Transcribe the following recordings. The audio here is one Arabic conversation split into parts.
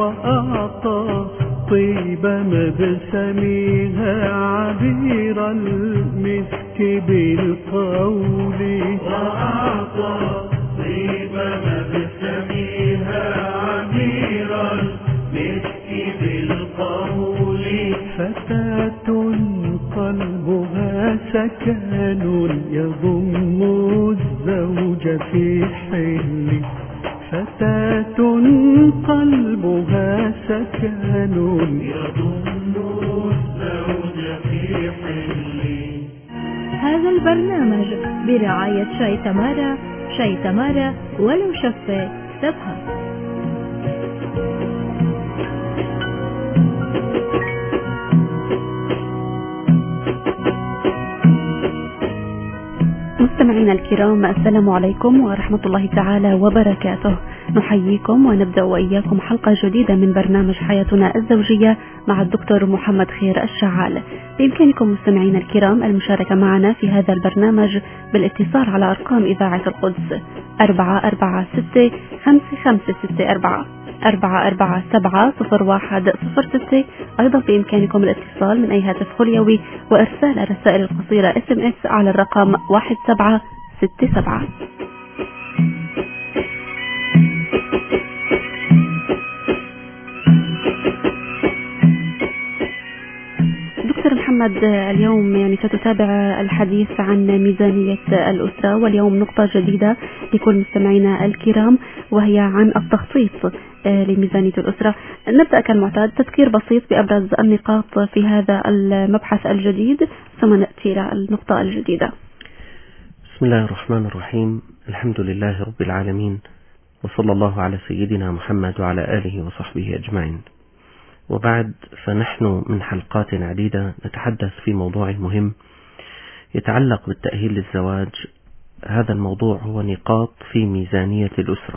وأعطى طيب مبسمها عبير المسك بالقول، وأعطى طيب مبسمها عبير المسك بالقول. فتاة قلبها سكن يضم الزوج في حل، فتاة قلبها سكن يضم الزوج في حل. هذا البرنامج برعاية شاي تمارا، شاي تمارا ولو شفة سبها. مستمعينا الكرام، السلام عليكم ورحمة الله تعالى وبركاته. نحييكم ونبدأ وإياكم حلقة جديدة من برنامج حياتنا الزوجية مع الدكتور محمد خير الشعال. بإمكانكم مستمعينا الكرام المشاركة معنا في هذا البرنامج بالاتصال على أرقام إذاعة القدس 446-5564 447-0106. أيضا بإمكانكم الاتصال من أي هاتف خليوي وإرسال الرسائل القصيرة SMS على الرقم 1767. دكتور محمد، اليوم يعني ستتابع الحديث عن ميزانية الأسرة، واليوم نقطة جديدة لكل مستمعينا الكرام وهي عن التخطيط لميزانية الأسرة. نبدأ كالمعتاد تذكير بسيط بأبرز النقاط في هذا المبحث الجديد ثم نأتي إلى النقطة الجديدة. بسم الله الرحمن الرحيم، الحمد لله رب العالمين، وصلى الله على سيدنا محمد وعلى آله وصحبه أجمعين. وبعد، فنحن من حلقات عديدة نتحدث في موضوع مهم يتعلق بالتأهيل للزواج. هذا الموضوع هو نقاط في ميزانية الأسرة،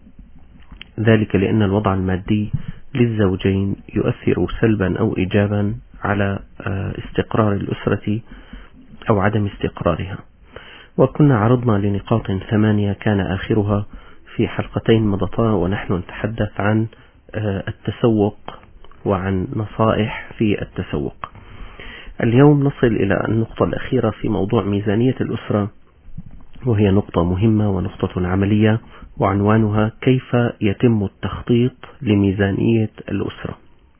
ذلك لأن الوضع المادي للزوجين يؤثر سلبا أو إيجابا على استقرار الأسرة أو عدم استقرارها. وكنا عرضنا لنقاط 8 كان آخرها في حلقتين مضتا، ونحن نتحدث عن التسوق وعن نصائح في التسوق. اليوم نصل إلى النقطة الأخيرة في موضوع ميزانية الأسرة، وهي نقطة مهمة ونقطة عملية، وعنوانها كيف يتم التخطيط لميزانية الأسرة.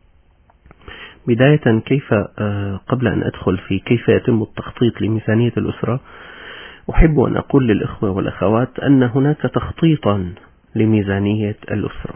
بداية، قبل أن أدخل في كيف يتم التخطيط لميزانية الأسرة، أحب أن أقول للإخوة والأخوات أن هناك تخطيطا لميزانية الأسرة.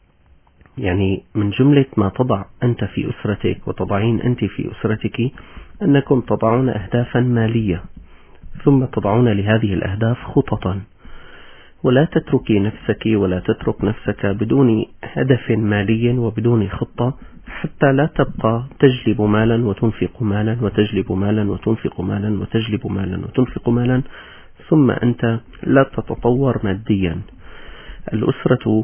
يعني من جملة ما تضع أنت في أسرتك وتضعين أنت في أسرتك أنكم تضعون أهدافا مالية، ثم تضعون لهذه الأهداف خططا، ولا تتركي نفسك ولا تترك نفسك بدون هدف مالي وبدون خطة، حتى لا تبقى تجلب مالا وتنفق مالا وتجلب مالا وتنفق مالا وتجلب مالا وتنفق مالا، ثم أنت لا تتطور ماديا. الأسرة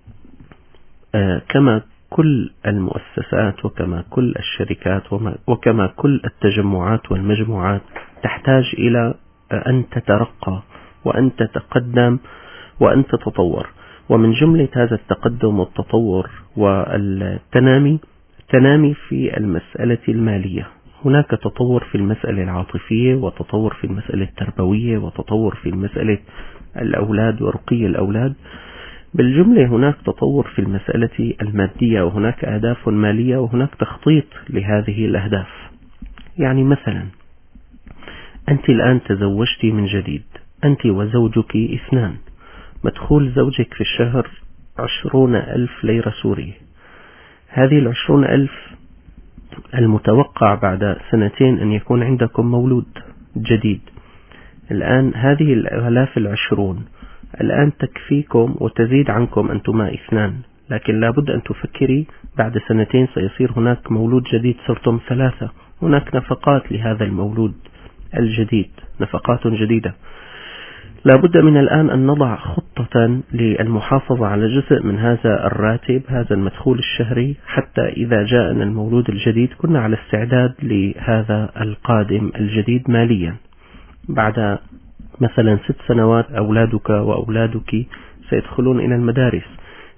كما كل المؤسسات وكما كل الشركات وكما كل التجمعات والمجموعات تحتاج إلى أن تترقى وأن تتقدم وأن تتطور. ومن جملة هذا التقدم والتطور والتنامي في المسألة المالية. هناك تطور في المسألة العاطفية، وتطور في المسألة التربوية، وتطور في المسألة الأولاد ورقي الأولاد. بالجملة هناك تطور في المسألة المادية، وهناك أهداف مالية، وهناك تخطيط لهذه الأهداف. يعني مثلا أنت الآن تزوجت من جديد، أنت وزوجك 2، مدخول زوجك في الشهر 20,000 ليرة سورية. هذه 20,000 المتوقع بعد 2 أن يكون عندكم مولود جديد. الآن هذه الآلاف 20 الآن تكفيكم وتزيد عنكم أنتما 2، لكن لابد أن تفكري بعد 2 سيصير هناك مولود جديد، صرتم 3، هناك نفقات لهذا المولود الجديد، نفقات جديدة. لابد من الآن أن نضع خطة للمحافظة على جزء من هذا الراتب، هذا المدخول الشهري، حتى إذا جاءنا المولود الجديد كنا على استعداد لهذا القادم الجديد ماليا. بعد مثلا 6 سنوات أولادك وأولادك سيدخلون إلى المدارس،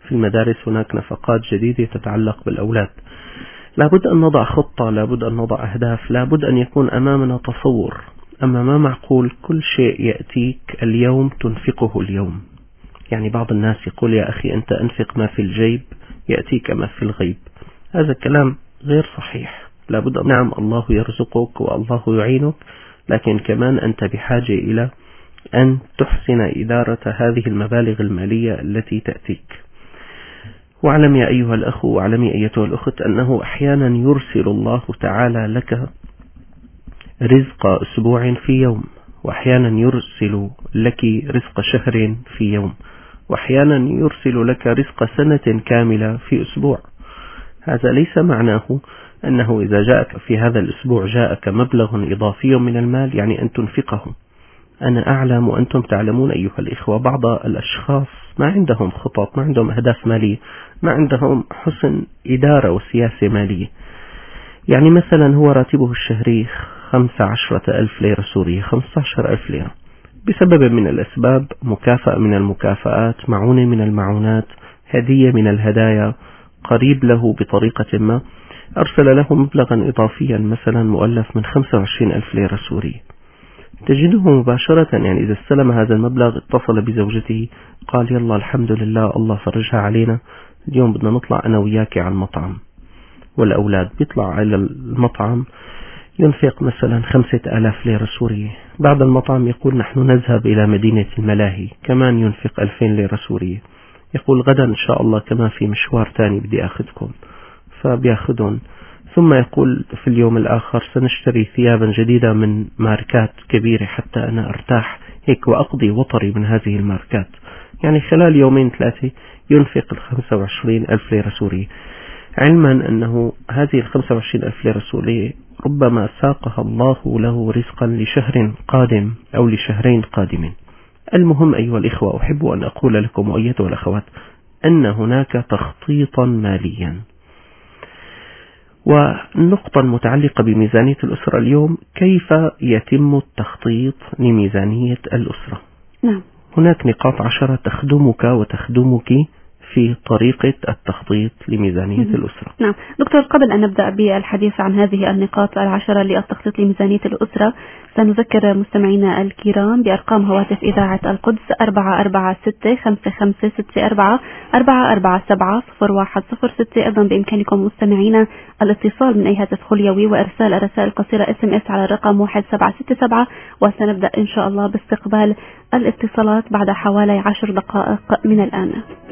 في المدارس هناك نفقات جديدة تتعلق بالأولاد. لابد أن نضع خطة، لابد أن نضع أهداف، لابد أن يكون أمامنا تصور. أما ما معقول كل شيء يأتيك اليوم تنفقه اليوم. يعني بعض الناس يقول يا أخي أنت أنفق ما في الجيب يأتيك ما في الغيب. هذا كلام غير صحيح. لابد نعم الله يرزقك والله يعينك، لكن كمان أنت بحاجة إلى أن تحسن إدارة هذه المبالغ المالية التي تأتيك. واعلم يا أيها الأخ واعلمي أيتها الأخت أنه أحيانا يرسل الله تعالى لك رزق أسبوع في يوم، وأحيانا يرسل لك رزق شهر في يوم، وأحيانا يرسل لك رزق سنة كاملة في أسبوع. هذا ليس معناه أنه إذا جاءك في هذا الأسبوع جاءك مبلغ إضافي من المال يعني أن تنفقه. أنا أعلم وأنتم تعلمون أيها الإخوة بعض الأشخاص ما عندهم خطط، ما عندهم أهداف مالية، ما عندهم حسن إدارة وسياسة مالية. يعني مثلا هو راتبه الشهري 15,000 ليرة سورية، 15,000 ليرة، بسبب من الأسباب، مكافأة من المكافآت، معونة من المعونات، هدية من الهدايا، قريب له بطريقة ما أرسل له مبلغا إضافيا مثلا مؤلف من 25,000 ليرة سورية. تجده مباشرة يعني إذا استلم هذا المبلغ اتصل بزوجته قال يلا الحمد لله الله فرجها علينا، اليوم بدنا نطلع أنا وياك على المطعم. والأولاد بيطلع على المطعم ينفق مثلا 5,000 ليرة سورية. بعد المطعم يقول نحن نذهب إلى مدينة الملاهي، كمان ينفق 2,000 ليرة سورية. يقول غدا إن شاء الله كمان في مشوار تاني بدي أخذكم، فبيأخذون. ثم يقول في اليوم الآخر سنشتري ثيابا جديدة من ماركات كبيرة حتى أنا أرتاح هيك وأقضي وطري من هذه الماركات. يعني خلال يومين ثلاثة ينفق 25,000 ليرة سورية، علما أنه هذه 25,000 ليرة سورية ربما ساقها الله له رزقا لشهر قادم أو لشهرين قادمين. المهم أيها الإخوة أحب أن أقول لكم وأيتها الأخوات أن هناك تخطيطا ماليا. والنقطة المتعلقة بميزانية الأسرة اليوم كيف يتم التخطيط لميزانية الأسرة. نعم. هناك نقاط 10 تخدمك وتخدمك في طريقة التخطيط لميزانية الأسرة. نعم دكتور، قبل أن نبدأ بالحديث عن هذه النقاط 10 للتخطيط لميزانية الأسرة سنذكر مستمعينا الكرام بأرقام هواتف إذاعة القدس 446-5564 447-0106. أيضا بإمكانكم مستمعينا الاتصال من أي هاتف خليوي وإرسال الرسائل القصيرة SMS على الرقم 1767. وسنبدأ إن شاء الله باستقبال الاتصالات بعد حوالي 10 دقائق من الآن.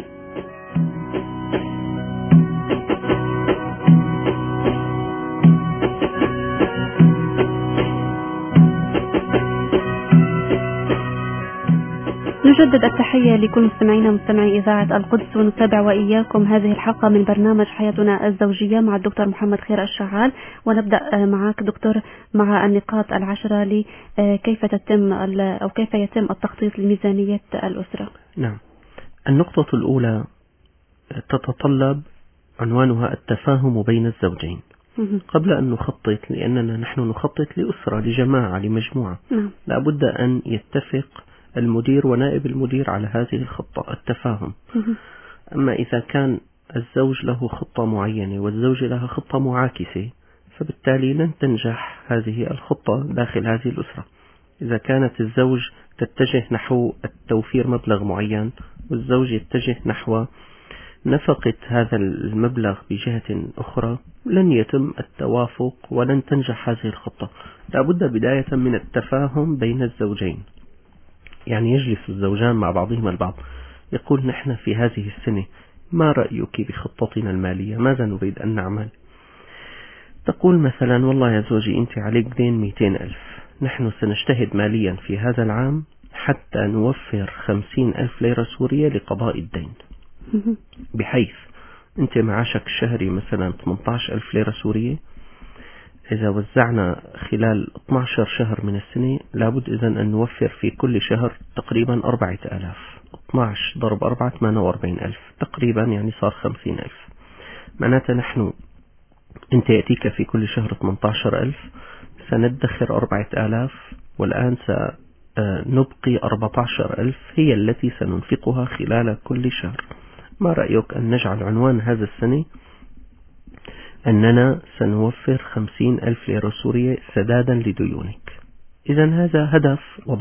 نجدد التحية لكل مستمعينا مستمعي إذاعة القدس، ونتابع وإياكم هذه الحلقة من برنامج حياتنا الزوجية مع الدكتور محمد خير الشعال. ونبدأ معك دكتور مع النقاط 10 لكيف تتم أو كيف يتم التخطيط لميزانية الأسرة. نعم، النقطة الأولى تتطلب عنوانها التفاهم بين الزوجين قبل أن نخطط، لأننا نحن نخطط لأسرة، لجماعة، لمجموعة. لابد أن يتفق المدير ونائب المدير على هذه الخطة، التفاهم. أما إذا كان الزوج له خطة معينة والزوجة لها خطة معاكسة فبالتالي لن تنجح هذه الخطة داخل هذه الأسرة. إذا كانت الزوج تتجه نحو التوفير مبلغ معين والزوج يتجه نحو نفقة هذا المبلغ بجهة أخرى لن يتم التوافق ولن تنجح هذه الخطة. لابد بداية من التفاهم بين الزوجين. يعني يجلس الزوجان مع بعضهما البعض يقول نحن في هذه السنة ما رأيك بخطتنا المالية، ماذا نريد أن نعمل؟ تقول مثلا والله يا زوجي أنت عليك دين 200,000، نحن سنجتهد ماليا في هذا العام حتى نوفر 50,000 ليرة سورية لقضاء الدين، بحيث أنت معاشك الشهري مثلا 18,000 ليرة سورية، إذا وزعنا خلال 12 شهر من السنة لابد إذن أن نوفر في كل شهر تقريبا 4,000. 12 ضرب 4 48,000 تقريبا، يعني صار 50,000. معناته نحن أنت يأتيك في كل شهر 18,000، سندخر 4,000 والآن سنبقي 14,000 هي التي سننفقها خلال كل شهر. ما رأيك أن نجعل عنوان هذا السنة أننا سنوفر 50,000 ليرة سورية سدادا لديونك؟ إذا هذا هدف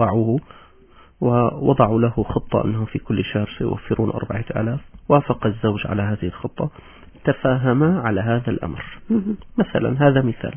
ووضعوا له خطة أنه في كل شهر سيوفرون 4,000. وافق الزوج على هذه الخطة، تفاهما على هذا الأمر. مثلا هذا مثال.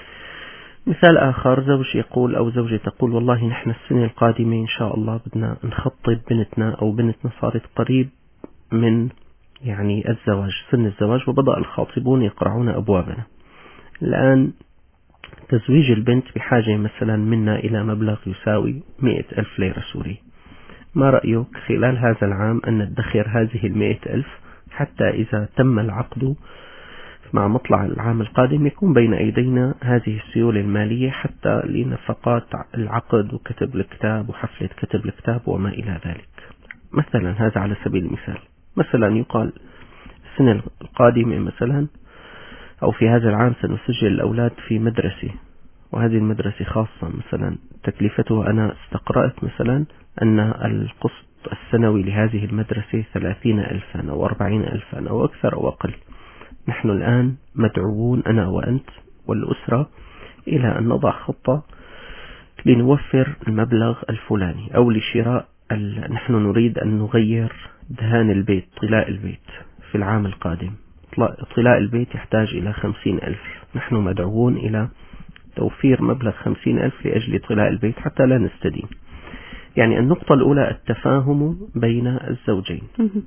مثال آخر، زوج يقول أو زوجة تقول والله نحن السنة القادمة إن شاء الله بدنا نخطب بنتنا، أو بنتنا صارت قريب من يعني الزواج، سن الزواج، وبدأ الخاطبون يقرعون أبوابنا. الآن تزويج البنت بحاجة مثلا منا إلى مبلغ يساوي 100,000 ليرة سوري. ما رأيك خلال هذا العام أن ندخر هذه 100,000 حتى إذا تم العقد مع مطلع العام القادم يكون بين أيدينا هذه السيولة المالية حتى لنفقات العقد وكتب الكتاب وحفلة كتب الكتاب وما إلى ذلك. مثلا هذا على سبيل المثال. مثلا يقال السنة القادمة مثلا أو في هذا العام سنسجل الأولاد في مدرسة، وهذه المدرسة خاصة مثلا تكلفتها، أنا استقرأت مثلا أن القسط السنوي لهذه المدرسة 30,000 أو 40,000 أو أكثر أو أقل. نحن الآن مدعوون أنا وأنت والأسرة إلى أن نضع خطة لنوفر المبلغ الفلاني، أو لشراء نحن نريد أن نغير دهان البيت، طلاء البيت في العام القادم. طلاء البيت يحتاج إلى 50,000. نحن مدعوون إلى توفير مبلغ 50,000 لأجل طلاء البيت حتى لا نستدين. يعني النقطة الأولى التفاهم بين الزوجين،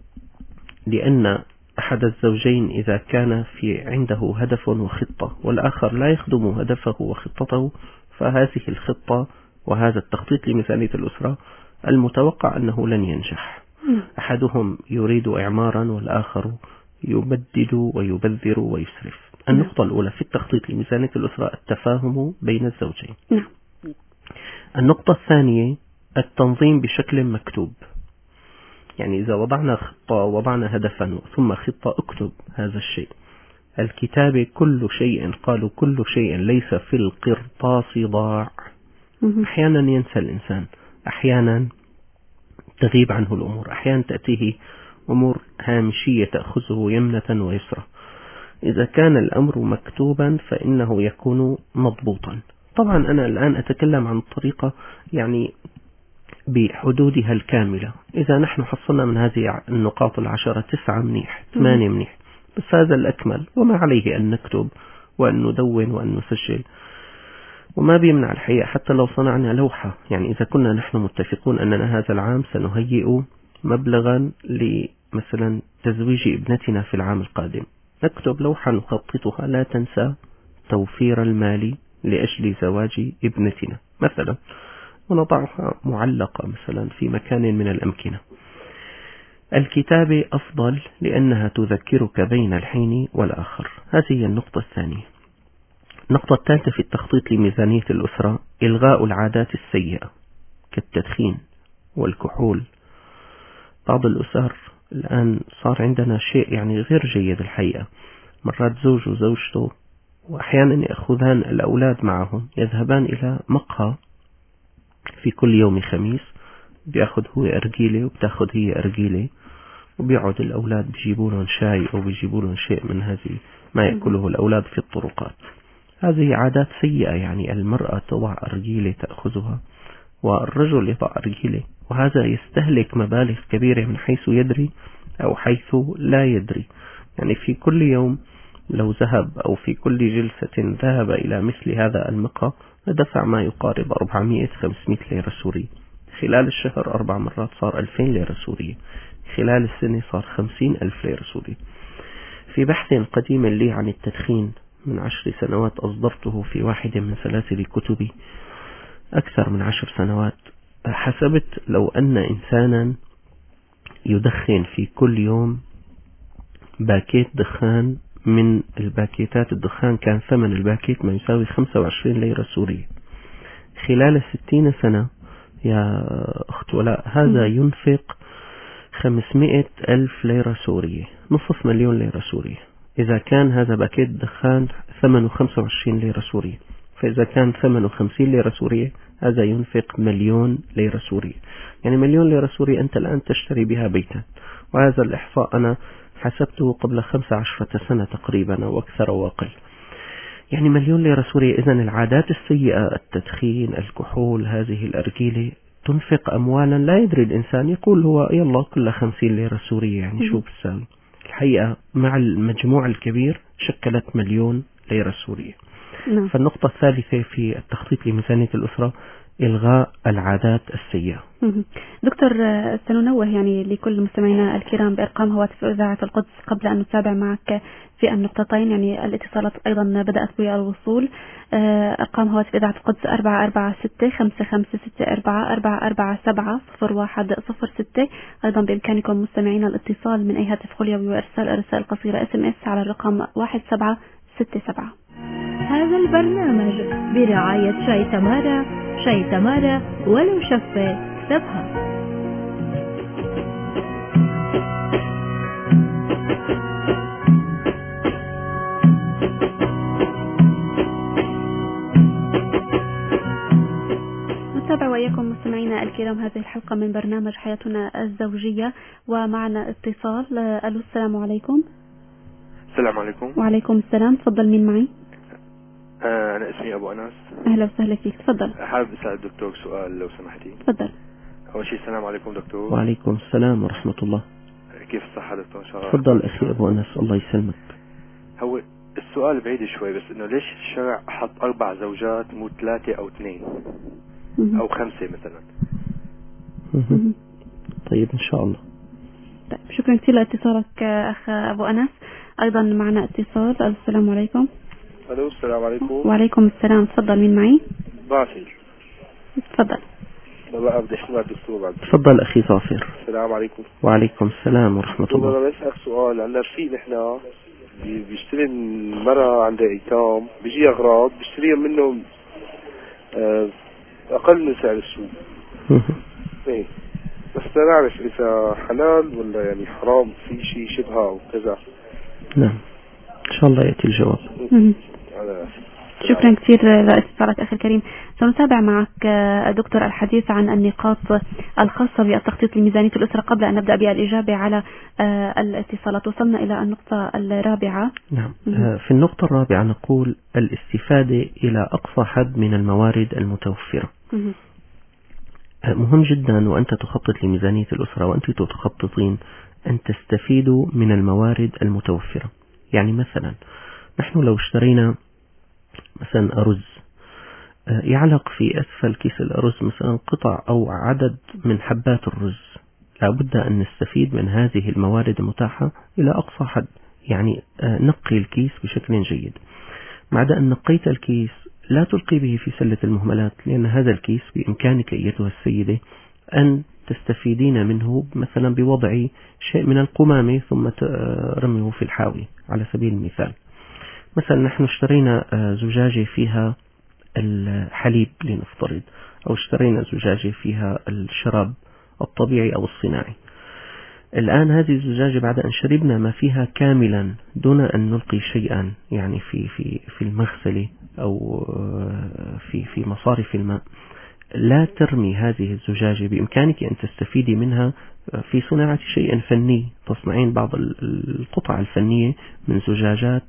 لأن أحد الزوجين إذا كان عنده هدف وخطة والآخر لا يخدم هدفه وخطته، فهذه الخطة وهذا التخطيط لميزانية الأسرة المتوقع أنه لن ينجح. أحدهم يريد إعمارا والآخر يبدد ويبذر ويسرف. النقطة الأولى في التخطيط لميزانية الأسرة التفاهم بين الزوجين. النقطة الثانية التنظيم بشكل مكتوب. يعني إذا وضعنا خطة وضعنا هدفا ثم خطة، اكتب هذا الشيء. الكتابة كل شيء، قالوا كل شيء ليس في القرطاس ضاع. أحيانا ينسى الإنسان، أحيانا تغيب عنه الأمور، أحيانا تأتيه أمور هامشية تأخذه يمنة ويسرى. إذا كان الأمر مكتوبا فإنه يكون مضبوطا. طبعا أنا الآن أتكلم عن الطريقة يعني بحدودها الكاملة. إذا نحن حصلنا من هذه النقاط 10 9 منيح، 8 منيح، بس هذا الأكمل. وما عليه أن نكتب وأن ندون وأن نسجل، وما بيمنع الحقيقة حتى لو صنعنا لوحة. يعني إذا كنا نحن متفقون أننا هذا العام سنهيئ مبلغا لمثلا تزويج ابنتنا في العام القادم، نكتب لوحة نخططها لا تنسى توفير المال لأجل زواج ابنتنا مثلا، ونضعها معلقة مثلا في مكان من الأمكنة. الكتابة أفضل لأنها تذكرك بين الحين والآخر. هذه هي النقطة الثانية. النقطة الثالثة في التخطيط لميزانية الأسرة إلغاء العادات السيئة كالتدخين والكحول. بعض الأسر الآن صار عندنا شيء يعني غير جيد الحقيقة. مرات زوج وزوجته وأحيانا يأخذان الأولاد معهم، يذهبان إلى مقهى في كل يوم خميس، بيأخذ هو أرجيلة وبتأخذ هي أرجيلة، وبيقعد الأولاد بيجيبوا لهم شاي أو بيجيبوا لهم شيء من هذه ما يأكله الأولاد في الطرقات. هذه عادات سيئة. يعني المرأة تضع أرجيلة تأخذها والرجل يضع أرجيلة، وهذا يستهلك مبالغ كبيرة من حيث يدري أو حيث لا يدري. يعني في كل يوم لو ذهب أو في كل جلسة ذهب إلى مثل هذا المقهى دفع ما يقارب 400-500 ليرة سورية. خلال الشهر 4 مرات صار 2000 ليرة سورية. خلال السنة صار 50,000 ليرة سورية. في بحث قديم لي عن التدخين من 10 سنوات أصدرته في واحدة من سلاسل كتبي أكثر من 10 سنوات، حسبت لو أن إنسانا يدخن في كل يوم باكيت دخان من الباكيتات الدخان، كان ثمن الباكيت ما يساوي 25 ليرة سورية. خلال 60 سنة يا أخت ولاء هذا ينفق 500,000 ليرة سورية، نصف مليون ليرة سورية. إذا كان هذا باكيت دخان ثمنه 25 ليرة سورية، فإذا كان ثمنه 50 ليرة سورية هذا ينفق 1,000,000 ليرة سورية. يعني 1,000,000 ليرة سورية أنت الآن تشتري بها بيتا وهذا الإحصاء أنا حسبته قبل 15 سنة تقريبا أو أكثر أو أقل. يعني 1,000,000 ليرة سورية. إذن العادات السيئة، التدخين، الكحول، هذه الأرجيلة، تنفق أموالا لا يدري الإنسان، يقول هو يلا كلها 50 ليرة سورية، يعني شو بتساوي. الحقيقة مع المجموع الكبير شكلت 1,000,000 ليرة سورية. فالنقطة الثالثة في التخطيط لميزانية الأسرة إلغاء العادات السيئة. دكتور، سننوه يعني لكل مستمعينا الكرام بأرقام هواتف إذاعة القدس قبل أن نتابع معك في النقطتين. يعني الاتصالات أيضا بدأت بالوصول. أرقام هواتف إذاعة القدس 446-5564-447-0106. أيضا بإمكانكم مستمعينا الاتصال من أي هاتف خليوي وإرسال الرسائل القصيرة SMS على الرقم 1767. هذا البرنامج برعاية شاي تمارا. شاي تمارا ولو شفة اكسبها. نتابع وإياكم مستمعينا الكرام هذه الحلقة من برنامج حياتنا الزوجية، ومعنا اتصال. ألو، السلام عليكم. السلام عليكم. وعليكم السلام. تفضل، مين معي؟ أنا اسمي أبو أنس. أهلا وسهلا فيك، تفضل. حابب أسأل الدكتور سؤال لو سمحتي. تفضل. أول شيء السلام عليكم دكتور. وعليكم السلام ورحمة الله. كيف الصحة دكتور؟ إن شاء الله. تفضل أخي أبو أنس، الله يسلمك. هو السؤال بعيد شوي، بس إنه ليش الشرع حط 4 زوجات مو 3 أو 2 أو 5 مثلا؟ طيب إن شاء الله. طيب، شكرا كثير لاتصالك أخ أبو أنس. أيضا معنا اتصال. السلام عليكم. ألو، السلام عليكم. وعليكم السلام. تفضل، مين معي؟ ظافر. تفضل. لا بدي أسمع الدكتور بعد. تفضل أخي ظافر. السلام عليكم. وعليكم السلام ورحمة الله. أنا بسألك سؤال. عندنا في نحن بيشتري مرة عندها ايتام، بيجي اغراض بيشتريها منهم اقل من سعر السوق. ايه، بس نعرف اذا حلال ولا يعني حرام، في شيء شبهه وكذا. نعم، ان شاء الله يأتي الجواب. شكرا كثير لاتصالك أخي الكريم. سنتابع معك دكتور الحديث عن النقاط الخاصة بالتخطيط لميزانية الأسرة قبل أن نبدأ بالإجابة على الاتصالات. وصلنا إلى النقطة الرابعة. نعم، في النقطة الرابعة نقول الاستفادة إلى أقصى حد من الموارد المتوفرة. مهم جدا وأنت تخطط لميزانية الأسرة وأنت تخططين أن تستفيدوا من الموارد المتوفرة. يعني مثلا نحن لو اشترينا مثلا أرز، يعلق في أسفل كيس الأرز مثلا قطع أو عدد من حبات الرز، لابد أن نستفيد من هذه الموارد المتاحة إلى أقصى حد. يعني نقي الكيس بشكل جيد. بعد أن نقيت الكيس لا تلقي به في سلة المهملات، لأن هذا الكيس بإمكانك أيتها السيدة أن تستفيدين منه مثلا بوضع شيء من القمامة ثم رميه في الحاوي على سبيل المثال. مثلا نحن اشترينا زجاجة فيها الحليب لنفترض، أو اشترينا زجاجة فيها الشراب الطبيعي أو الصناعي. الآن هذه الزجاجة بعد أن شربنا ما فيها كاملا دون أن نلقي شيئا، يعني في المغسلة أو في مصارف الماء، لا ترمي هذه الزجاجة. بإمكانك أن تستفيدي منها في صناعة شيء فني. تصنعين بعض القطع الفنية من زجاجات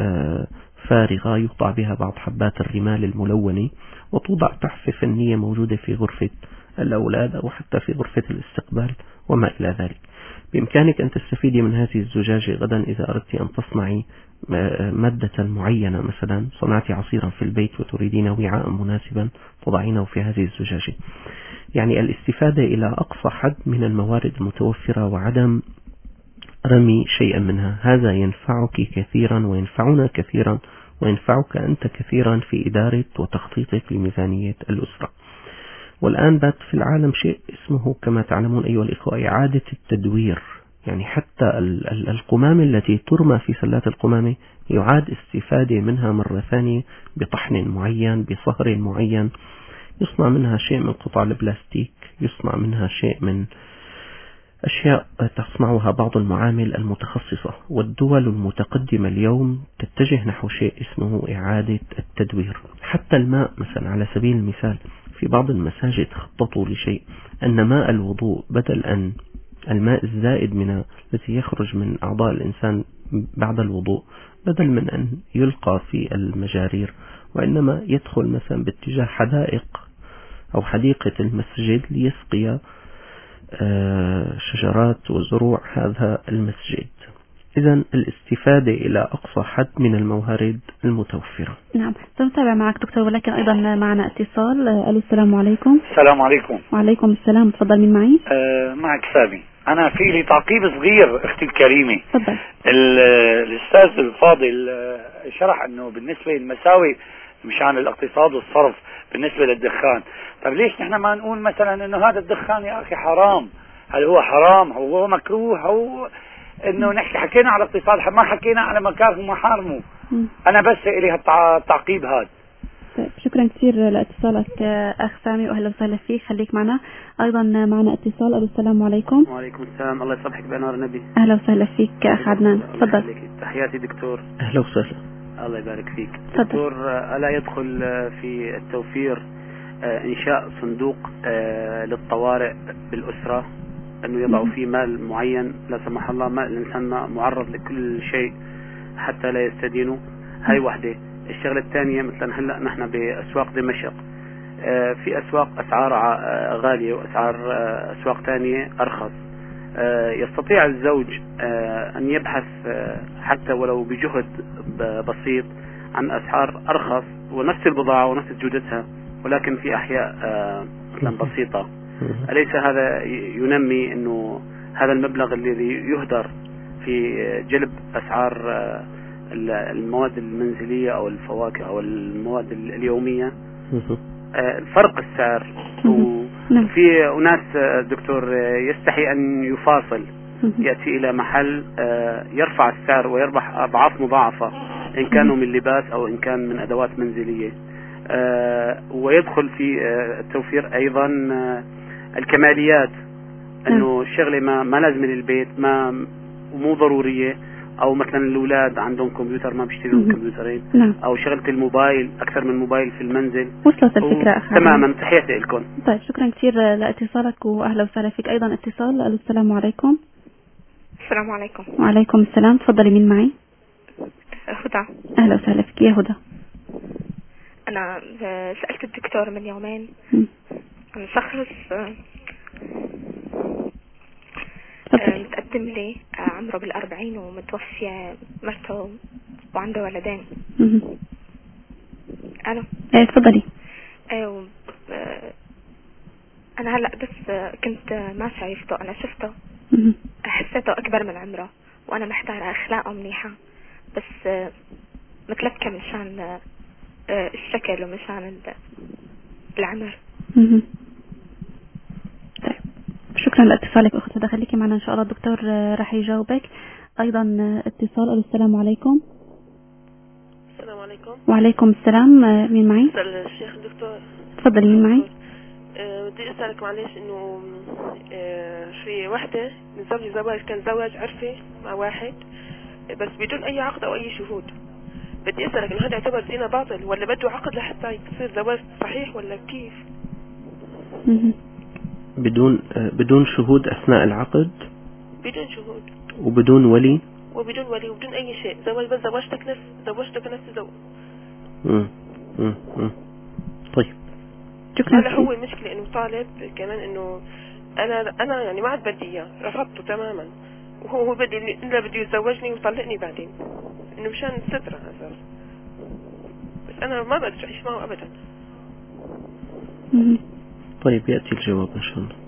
فارغة يقطع بها بعض حبات الرمال الملونة وتوضع تحفة فنية موجودة في غرفة الأولاد أو حتى في غرفة الاستقبال وما إلى ذلك. بإمكانك أن تستفيدي من هذه الزجاجة غدا إذا أردت أن تصنعي مادة معينة، مثلا صنعتي عصيرا في البيت وتريدين وعاء مناسبا تضعينه في هذه الزجاجة. يعني الاستفادة إلى أقصى حد من الموارد المتوفرة وعدم رمي شيئا منها. هذا ينفعك كثيرا وينفعنا كثيرا وينفعك أنت كثيرا في إدارة وتخطيطك لميزانية الأسرة. والآن بات في العالم شيء اسمه كما تعلمون أيها الإخوة إعادة التدوير. يعني حتى القمامة التي ترمى في سلات القمامة يعاد استفادة منها مرة ثانية بطحن معين، بصهر معين، يصنع منها شيء من قطع البلاستيك، يصنع منها شيء من أشياء تصنعها بعض المعامل المتخصصة. والدول المتقدمة اليوم تتجه نحو شيء اسمه إعادة التدوير. حتى الماء مثلا على سبيل المثال، في بعض المساجد خططوا لشيء أن ماء الوضوء بدل أن الماء الزائد الذي يخرج من أعضاء الإنسان بعد الوضوء، بدل من أن يلقى في المجارير وإنما يدخل مثلا باتجاه حدائق أو حديقة المسجد ليسقي شجرات وزروع هذا المسجد. إذن الاستفادة إلى أقصى حد من الموارد المتوفرة. نعم، سنتابع معك دكتور، ولكن أيضا معنا اتصال. ألو، السلام عليكم. السلام عليكم. وعليكم السلام، تفضل. مين معي؟ معك سامي. أنا في لي تعقيب صغير أختي الكريمة. تفضل. الأستاذ الفاضل شرح أنه بالنسبة للمساوئ مشان الاقتصاد والصرف بالنسبة للدخان. طب ليش نحن ما نقول مثلا أنه هذا الدخان يا أخي حرام؟ هل هو حرام؟ هو مكروه؟ هو انه نحكي حكينا على الاقتصاد، ما حكينا على مكاره ومحارمه. انا بس لي التعقيب هذا. طيب، شكرا كثير لاتصالك اخ سامي، واهلا وسهلا فيك. خليك معنا. ايضا معنا اتصال. السلام عليكم. وعليكم السلام، الله يصبحك بانوار النبي. اهلا وسهلا فيك اخ عدنان، تفضل. تحياتي دكتور. اهلا وسهلا. الله يبارك فيك. تفضل. دكتور، الا يدخل في التوفير انشاء صندوق للطوارئ بالاسره، انه يضعوا فيه مال معين، لا سمح الله ما الانسان معرض لكل شيء حتى لا يستدينه. هاي وحده. الشغله الثانيه، مثلا هلا نحن باسواق دمشق، في اسواق اسعار غاليه واسعار اسواق ثانيه ارخص. يستطيع الزوج ان يبحث حتى ولو بجهد بسيط عن اسعار ارخص ونفس البضاعه ونفس جودتها، ولكن في احياء مثلا بسيطه. أليس هذا ينمي أنه هذا المبلغ الذي يهدر في جلب أسعار المواد المنزلية أو الفواكه أو المواد اليومية، الفرق السعر؟ وفي أناس دكتور يستحي أن يفاصل، يأتي إلى محل يرفع السعر ويربح أضعاف مضاعفة، إن كانوا من لباس أو إن كان من أدوات منزلية. ويدخل في التوفير أيضا الكماليات، انه الشغله ما لازم للبيت، ما مو ضروريه، او مثلا الاولاد عندهم كمبيوتر ما بيشترون كمبيوترين، او شغله الموبايل اكثر من موبايل في المنزل. وصلت الفكره اخ. تماما. تحياتي لكم. طيب، شكرا كثير لاتصالك واهلا وسهلا فيك. ايضا اتصال. السلام عليكم. السلام عليكم. وعليكم السلام، تفضلي. مين معي؟ هدى. اهلا وسهلا فيك يا هدى. انا سألت الدكتور من يومين عن شخص متقدم لي، عمره بال40 ومتوفية مرته وعنده ولدين. الو. ايه، تفضلي. انا هلا بس كنت ما شايفته، انا شفته حسيته اكبر من عمره، وانا محتارة اخلاقه منيحة بس متلكة مشان الشكل ومشان العمر. طيب، شكرا لاتصالك اخت هدى. خليكي معنا ان شاء الله، الدكتور راح يجاوبك. ايضا اتصال. السلام عليكم. السلام عليكم. وعليكم السلام. مين معي؟ الشيخ الدكتور. تفضلي. مين معي؟ بدي اسالك معلش، انه في وحده من زواج كان زواج عرفي مع واحد بس بدون اي عقد او اي شهود. بدي اسالك انه هذا يعتبر زنا باطل ولا بده عقد لحتى يصير زواج صحيح ولا كيف؟ بدون شهود اثناء العقد؟ بدون شهود وبدون ولي وبدون اي شيء، زواج بس زوجتك نفس الزوج. طيب، هلا هو مشكلة انه طالب كمان، انه انا يعني ما عاد بدي اياه، رفضته تماما، وهو بدي الا بده يتزوجني ويطلقني بعدين، انه مشان السترة هذا، بس انا ما بقدر اعيش معه ابدا. طيب، يأتي الجواب ان شاء الله.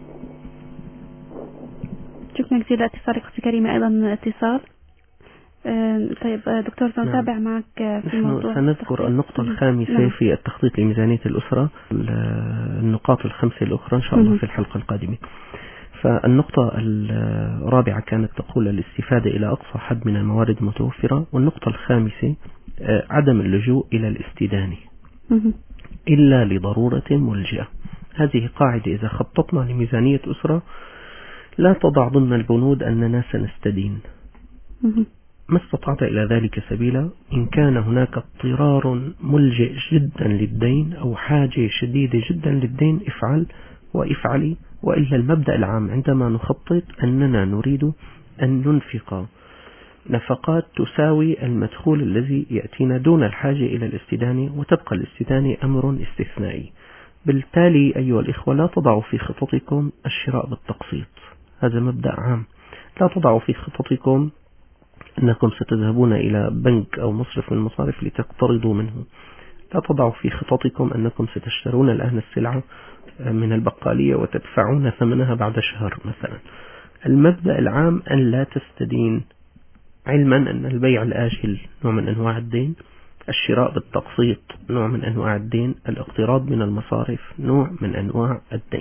شكرا كثير لاتصالك اختي كريمة. ايضا اتصال. طيب دكتور، سنتابع معك في الموضوع. سنذكر النقطة الخامسة في التخطيط لميزانية الأسرة، النقاط الخمسة الأخرى إن شاء الله في الحلقة القادمة. فالنقطة الرابعة كانت تقول الاستفادة إلى أقصى حد من الموارد المتوفرة، والنقطة الخامسة عدم اللجوء إلى الاستدانة إلا لضرورة ملجئة. هذه قاعدة إذا خططنا لميزانية أسرة لا تضع ضمن البنود أننا سنستدين، ما استطعت إلى ذلك سبيلا. إن كان هناك اضطرار ملجئ جدا للدين أو حاجة شديدة جدا للدين افعل، وافعلي، وإلا المبدأ العام عندما نخطط أننا نريد أن ننفق نفقات تساوي المدخول الذي يأتينا دون الحاجة إلى الاستدانة، وتبقى الاستدانة أمر استثنائي. بالتالي أيها الإخوة لا تضعوا في خططكم الشراء بالتقسيط، هذا مبدأ عام. لا تضعوا في خططكم أنكم ستذهبون إلى بنك أو مصرف من المصارف لتقترضوا منه. لا تضعوا في خططكم أنكم ستشترون الآن السلعة من البقالية وتدفعون ثمنها بعد شهر مثلا. المبدأ العام أن لا تستدين، علما أن البيع الآجل نوع من أنواع الدين، الشراء بالتقسيط نوع من أنواع الدين، الاقتراض من المصارف نوع من أنواع الدين.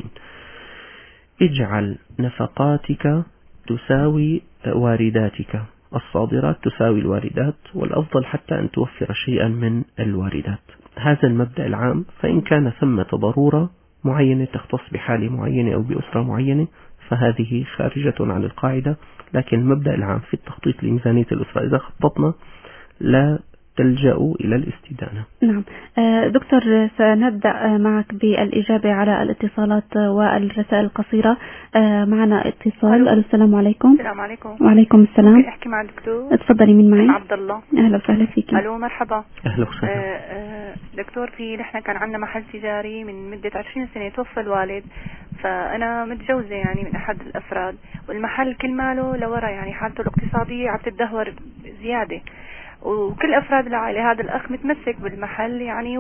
اجعل نفقاتك تساوي وارداتك، الصادرات تساوي الواردات، والأفضل حتى أن توفر شيئا من الواردات. هذا المبدأ العام. فإن كان ثمة ضرورة معينة تختص بحالة معينة أو بأسرة معينة فهذه خارجة عن القاعدة، لكن المبدأ العام في التخطيط لميزانية الأسرة إذا خططنا لا تلجأوا إلى الاستدانة. نعم دكتور، سنبدأ معك بالإجابة على الاتصالات والرسائل القصيرة. معنا اتصال. السلام عليكم. السلام عليكم. وعليكم السلام. ممكن أحكي مع الدكتور؟ تفضلي. مين معي؟ عبد الله. أهلا وسهلا فيك. ألو مرحبا. أهلا وسهلا. دكتور، نحن كان عندنا محل تجاري من مدة 20 سنة، توفى الوالد، فأنا متجوزة يعني من أحد الأفراد، والمحل كل ماله لورا، يعني حالته الاقتصادية عم تتدهور زيادة، وكل أفراد العائلة هذا الأخ متمسك بالمحل يعني،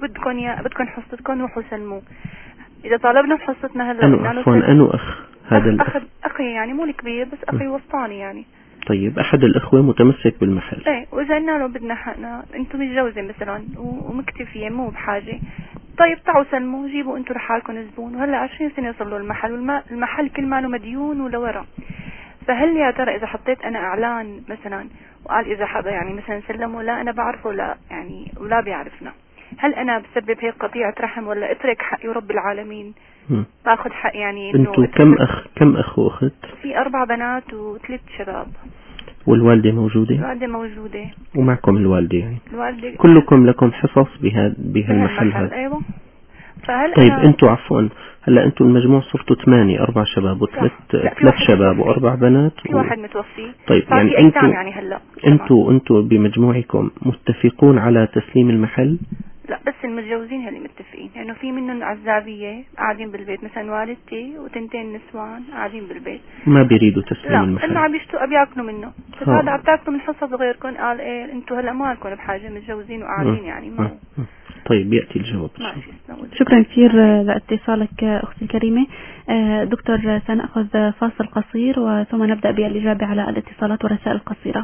بدكم حصتكم روحوا سلموه. إذا طالبنا بحصتنا هلا أنو أخ هذا الأخ؟ أخي يعني مو الكبير، بس أخي وسطاني يعني. طيب أحد الأخوة متمسك بالمحل. إيه، وإذا قلنا له بدنا حقنا، أنتم متجوزين مثلا ومكتفيين مو بحاجة، طيب تعوا سلموا، جيبوا أنتم لحالكم زبون. وهلا 20 سنة صار له المحل، والمحل كل ماله مديون ولورا. فهل يا ترى إذا حطيت أنا إعلان مثلا وقال إذا حدا يعني مثلا سلموا، لا أنا بعرفه لا يعني ولا بيعرفنا، هل أنا بسبب هيك قطيعة رحم، ولا اترك حقي رب العالمين باخذ حق يعني؟ انتوا كم أخ وأخت؟ في 4 بنات و3 شباب. والوالدة موجودة؟ الوالدة موجودة. ومعكم الوالدة يعني؟ الوالدة. كلكم لكم حصص بهالمحل هذا؟ أيوة. فهل طيب انتوا عفوا هلا انتوا المجموع صرتوا 8، 4 شباب وثلاث شباب و4 بنات في واحد متوفي. طيب يعني انتوا يعني هلا انتوا بمجموعكم متفقون على تسليم المحل؟ لا، بس المتجوزين اللي متفقين، لانه يعني في منهم عزابية قاعدين بالبيت، مثلا والدتي و2 نسوان قاعدين بالبيت ما بيريدوا تسليم المحل. لا، انه عم يشتوا بياكلوا منه، فهذا عم تاكلوا من حصص غيركم. قال ايه انتوا هلا ما لكم بحاجة، متجوزين وقاعدين يعني ما. طيب يأتي الجواب. شكرا كثير لاتصالك أختي الكريمة. دكتور، سنأخذ فاصل قصير وثم نبدأ بالإجابة على الاتصالات والرسائل القصيرة.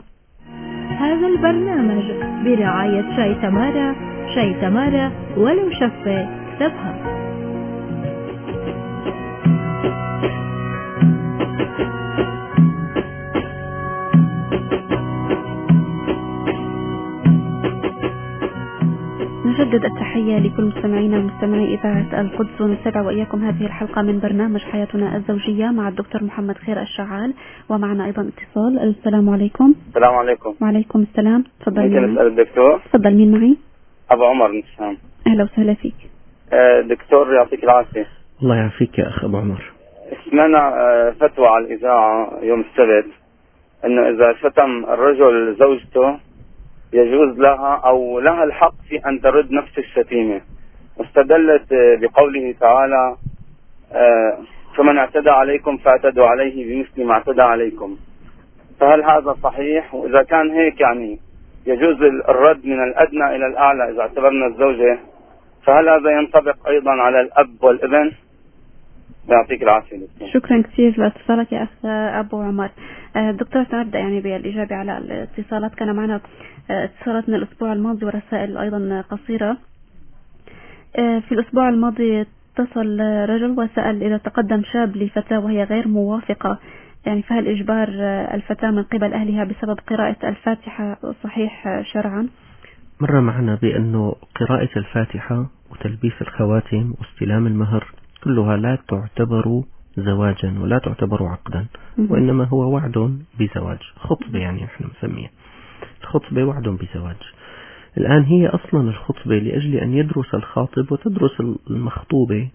هذا البرنامج برعاية شاي تمارا. شاي تمارا ولو شفة اكتبها. نجدد التحية لكل مستمعينا ومستمعي إذاعة القدس، ونتابع وإياكم هذه الحلقة من برنامج حياتنا الزوجية مع الدكتور محمد خير الشعال، ومعنا أيضا اتصال. السلام عليكم. السلام عليكم. وعليكم السلام. تفضل. ممكن أسأل الدكتور؟ تفضل. مين معي؟ أبو عمر من الشام. أهلا وسهلا فيك. دكتور يعطيك العافية. الله يعافيك يا أخ أبو عمر. سمعنا فتوى على الإذاعة يوم السبت أنه إذا شتم الرجل زوجته يجوز لها أو لها الحق في أن ترد نفس الشتيمة، واستدلت بقوله تعالى فمن اعتدى عليكم فاعتدوا عليه بمثل ما اعتدى عليكم. فهل هذا صحيح؟ وإذا كان هيك يعني يجوز الرد من الأدنى إلى الأعلى إذا اعتبرنا الزوجة، فهل هذا ينطبق أيضا على الأب والابن؟ يعطيك العافية. شكرا كثير لاتصالك يا أخ أبو عمر. دكتور، سنبدأ يعني بالإجابة على الاتصالات. كان معنا اتصالات من الأسبوع الماضي ورسائل أيضا قصيرة. في الأسبوع الماضي اتصل رجل وسأل إذا تقدم شاب لفتاة وهي غير موافقة، يعني فهل إجبار الفتاة من قبل أهلها بسبب قراءة الفاتحة صحيح شرعا؟ مر معنا بأنه قراءة الفاتحة وتلبيس الخواتم واستلام المهر كلها لا تعتبر زواجا ولا تعتبر عقدا، وإنما هو وعد بزواج، خطبة يعني نحن نسميها الخطبة وعد بزواج. الآن هي أصلا الخطبة لأجل أن يدرس الخاطب وتدرس المخطوبة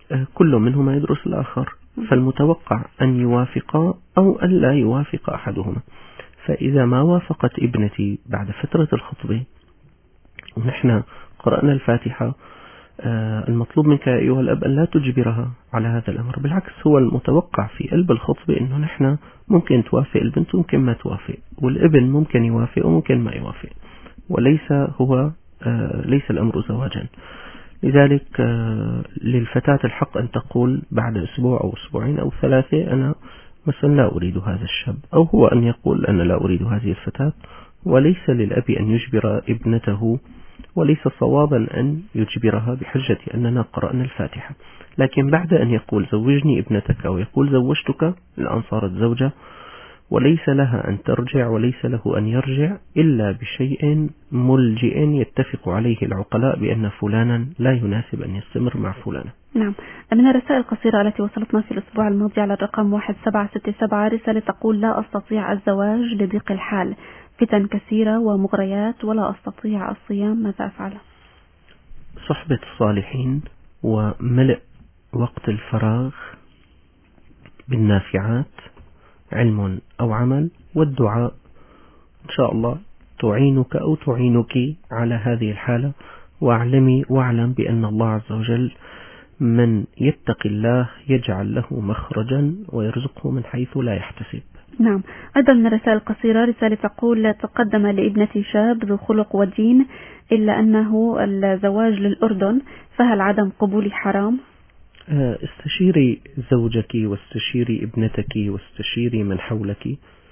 كل منهما يدرس الآخر، فالمتوقع أن يوافق أو أن لا يوافق أحدهما. فإذا ما وافقت ابنتي بعد فترة الخطبة ونحن قرأنا الفاتحة، المطلوب منك يا أيها الأب أن لا تجبرها على هذا الأمر، بالعكس هو المتوقع في قلب الخطبة أنه نحن ممكن توافق البنت وممكن ما توافق، والابن ممكن يوافق وممكن ما يوافق، وليس هو ليس الأمر زواجا. لذلك للفتاة الحق أن تقول بعد أسبوع أو أسبوعين أو 3 أنا مثلا لا أريد هذا الشاب، أو هو أن يقول أنا لا أريد هذه الفتاة، وليس للأب أن يجبر ابنته، وليس صوابا أن يجبرها بحجة أننا قرأنا الفاتحة. لكن بعد أن يقول زوجني ابنتك أو يقول زوجتك، الآن صارت زوجة، وليس لها أن ترجع وليس له أن يرجع إلا بشيء ملجئ يتفق عليه العقلاء بأن فلانا لا يناسب أن يستمر مع فلانا. نعم. من الرسائل القصيرة التي وصلتنا في الأسبوع الماضي على الرقم 1767 رسالة تقول: لا أستطيع الزواج لضيق الحال، فتن كثيرة ومغريات، ولا أستطيع الصيام، ماذا أفعل؟ صحبة الصالحين وملء وقت الفراغ بالنافعات، علم أو عمل، والدعاء إن شاء الله تعينك أو تعينك على هذه الحالة. واعلم بأن الله عز وجل من يتقي الله يجعل له مخرجا ويرزقه من حيث لا يحتسب. نعم. أيضا من الرسائل القصيرة رسالة تقول: تقدم لابنتي شاب ذو خلق ودين، إلا أنه الزواج للأردن، فهل عدم قبولي حرام؟ استشيري زوجك واستشيري ابنتك واستشيري من حولك.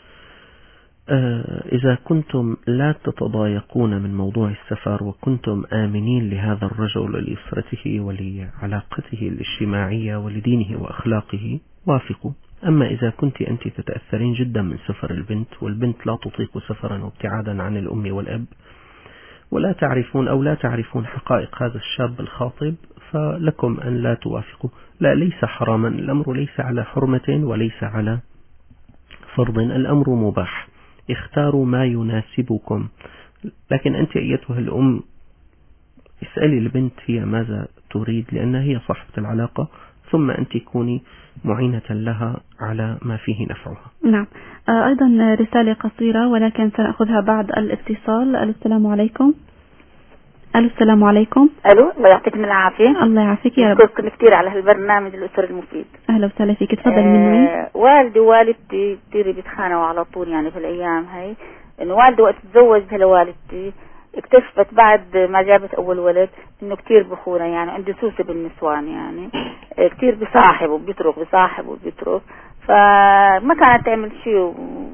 إذا كنتم لا تتضايقون من موضوع السفر وكنتم آمنين لهذا الرجل ولأسرته ولعلاقته الاجتماعية ولدينه وأخلاقه، وافقوا. أما إذا كنت أنت تتأثرين جدا من سفر البنت، والبنت لا تطيق سفرا وابتعادا عن الأم والأب، ولا تعرفون أو لا تعرفون حقائق هذا الشاب الخاطب، فلكم أن لا توافقوا. لا، ليس حراما، الأمر ليس على حرمة وليس على فرض، الأمر مباح، اختاروا ما يناسبكم. لكن أنت أيتها الأم اسألي البنت هي ماذا تريد، لأنها هي صاحبة العلاقة، ثم أنت كوني معينة لها على ما فيه نفعها. نعم. أيضا رسالة قصيرة ولكن سنأخذها بعد الاتصال. السلام عليكم. السلام عليكم. الو، الله يعطيك من العافيه. الله يعافيك يا رب. بشكركم كثير على هالبرنامج الاسري المفيد. اهلا وسهلا فيك، تفضل. من معي؟ والدي ووالدتي كثير بيتخانقوا على طول يعني في الايام هاي، انه والدي وقت تزوج لوالدتي اكتشفت بعد ما جابت اول ولد انه كثير بخونه، يعني عنده سوسه بالنسوان، يعني كثير بصاحب وبيترك بصاحب وبيترك، فما كانت تعمل شيء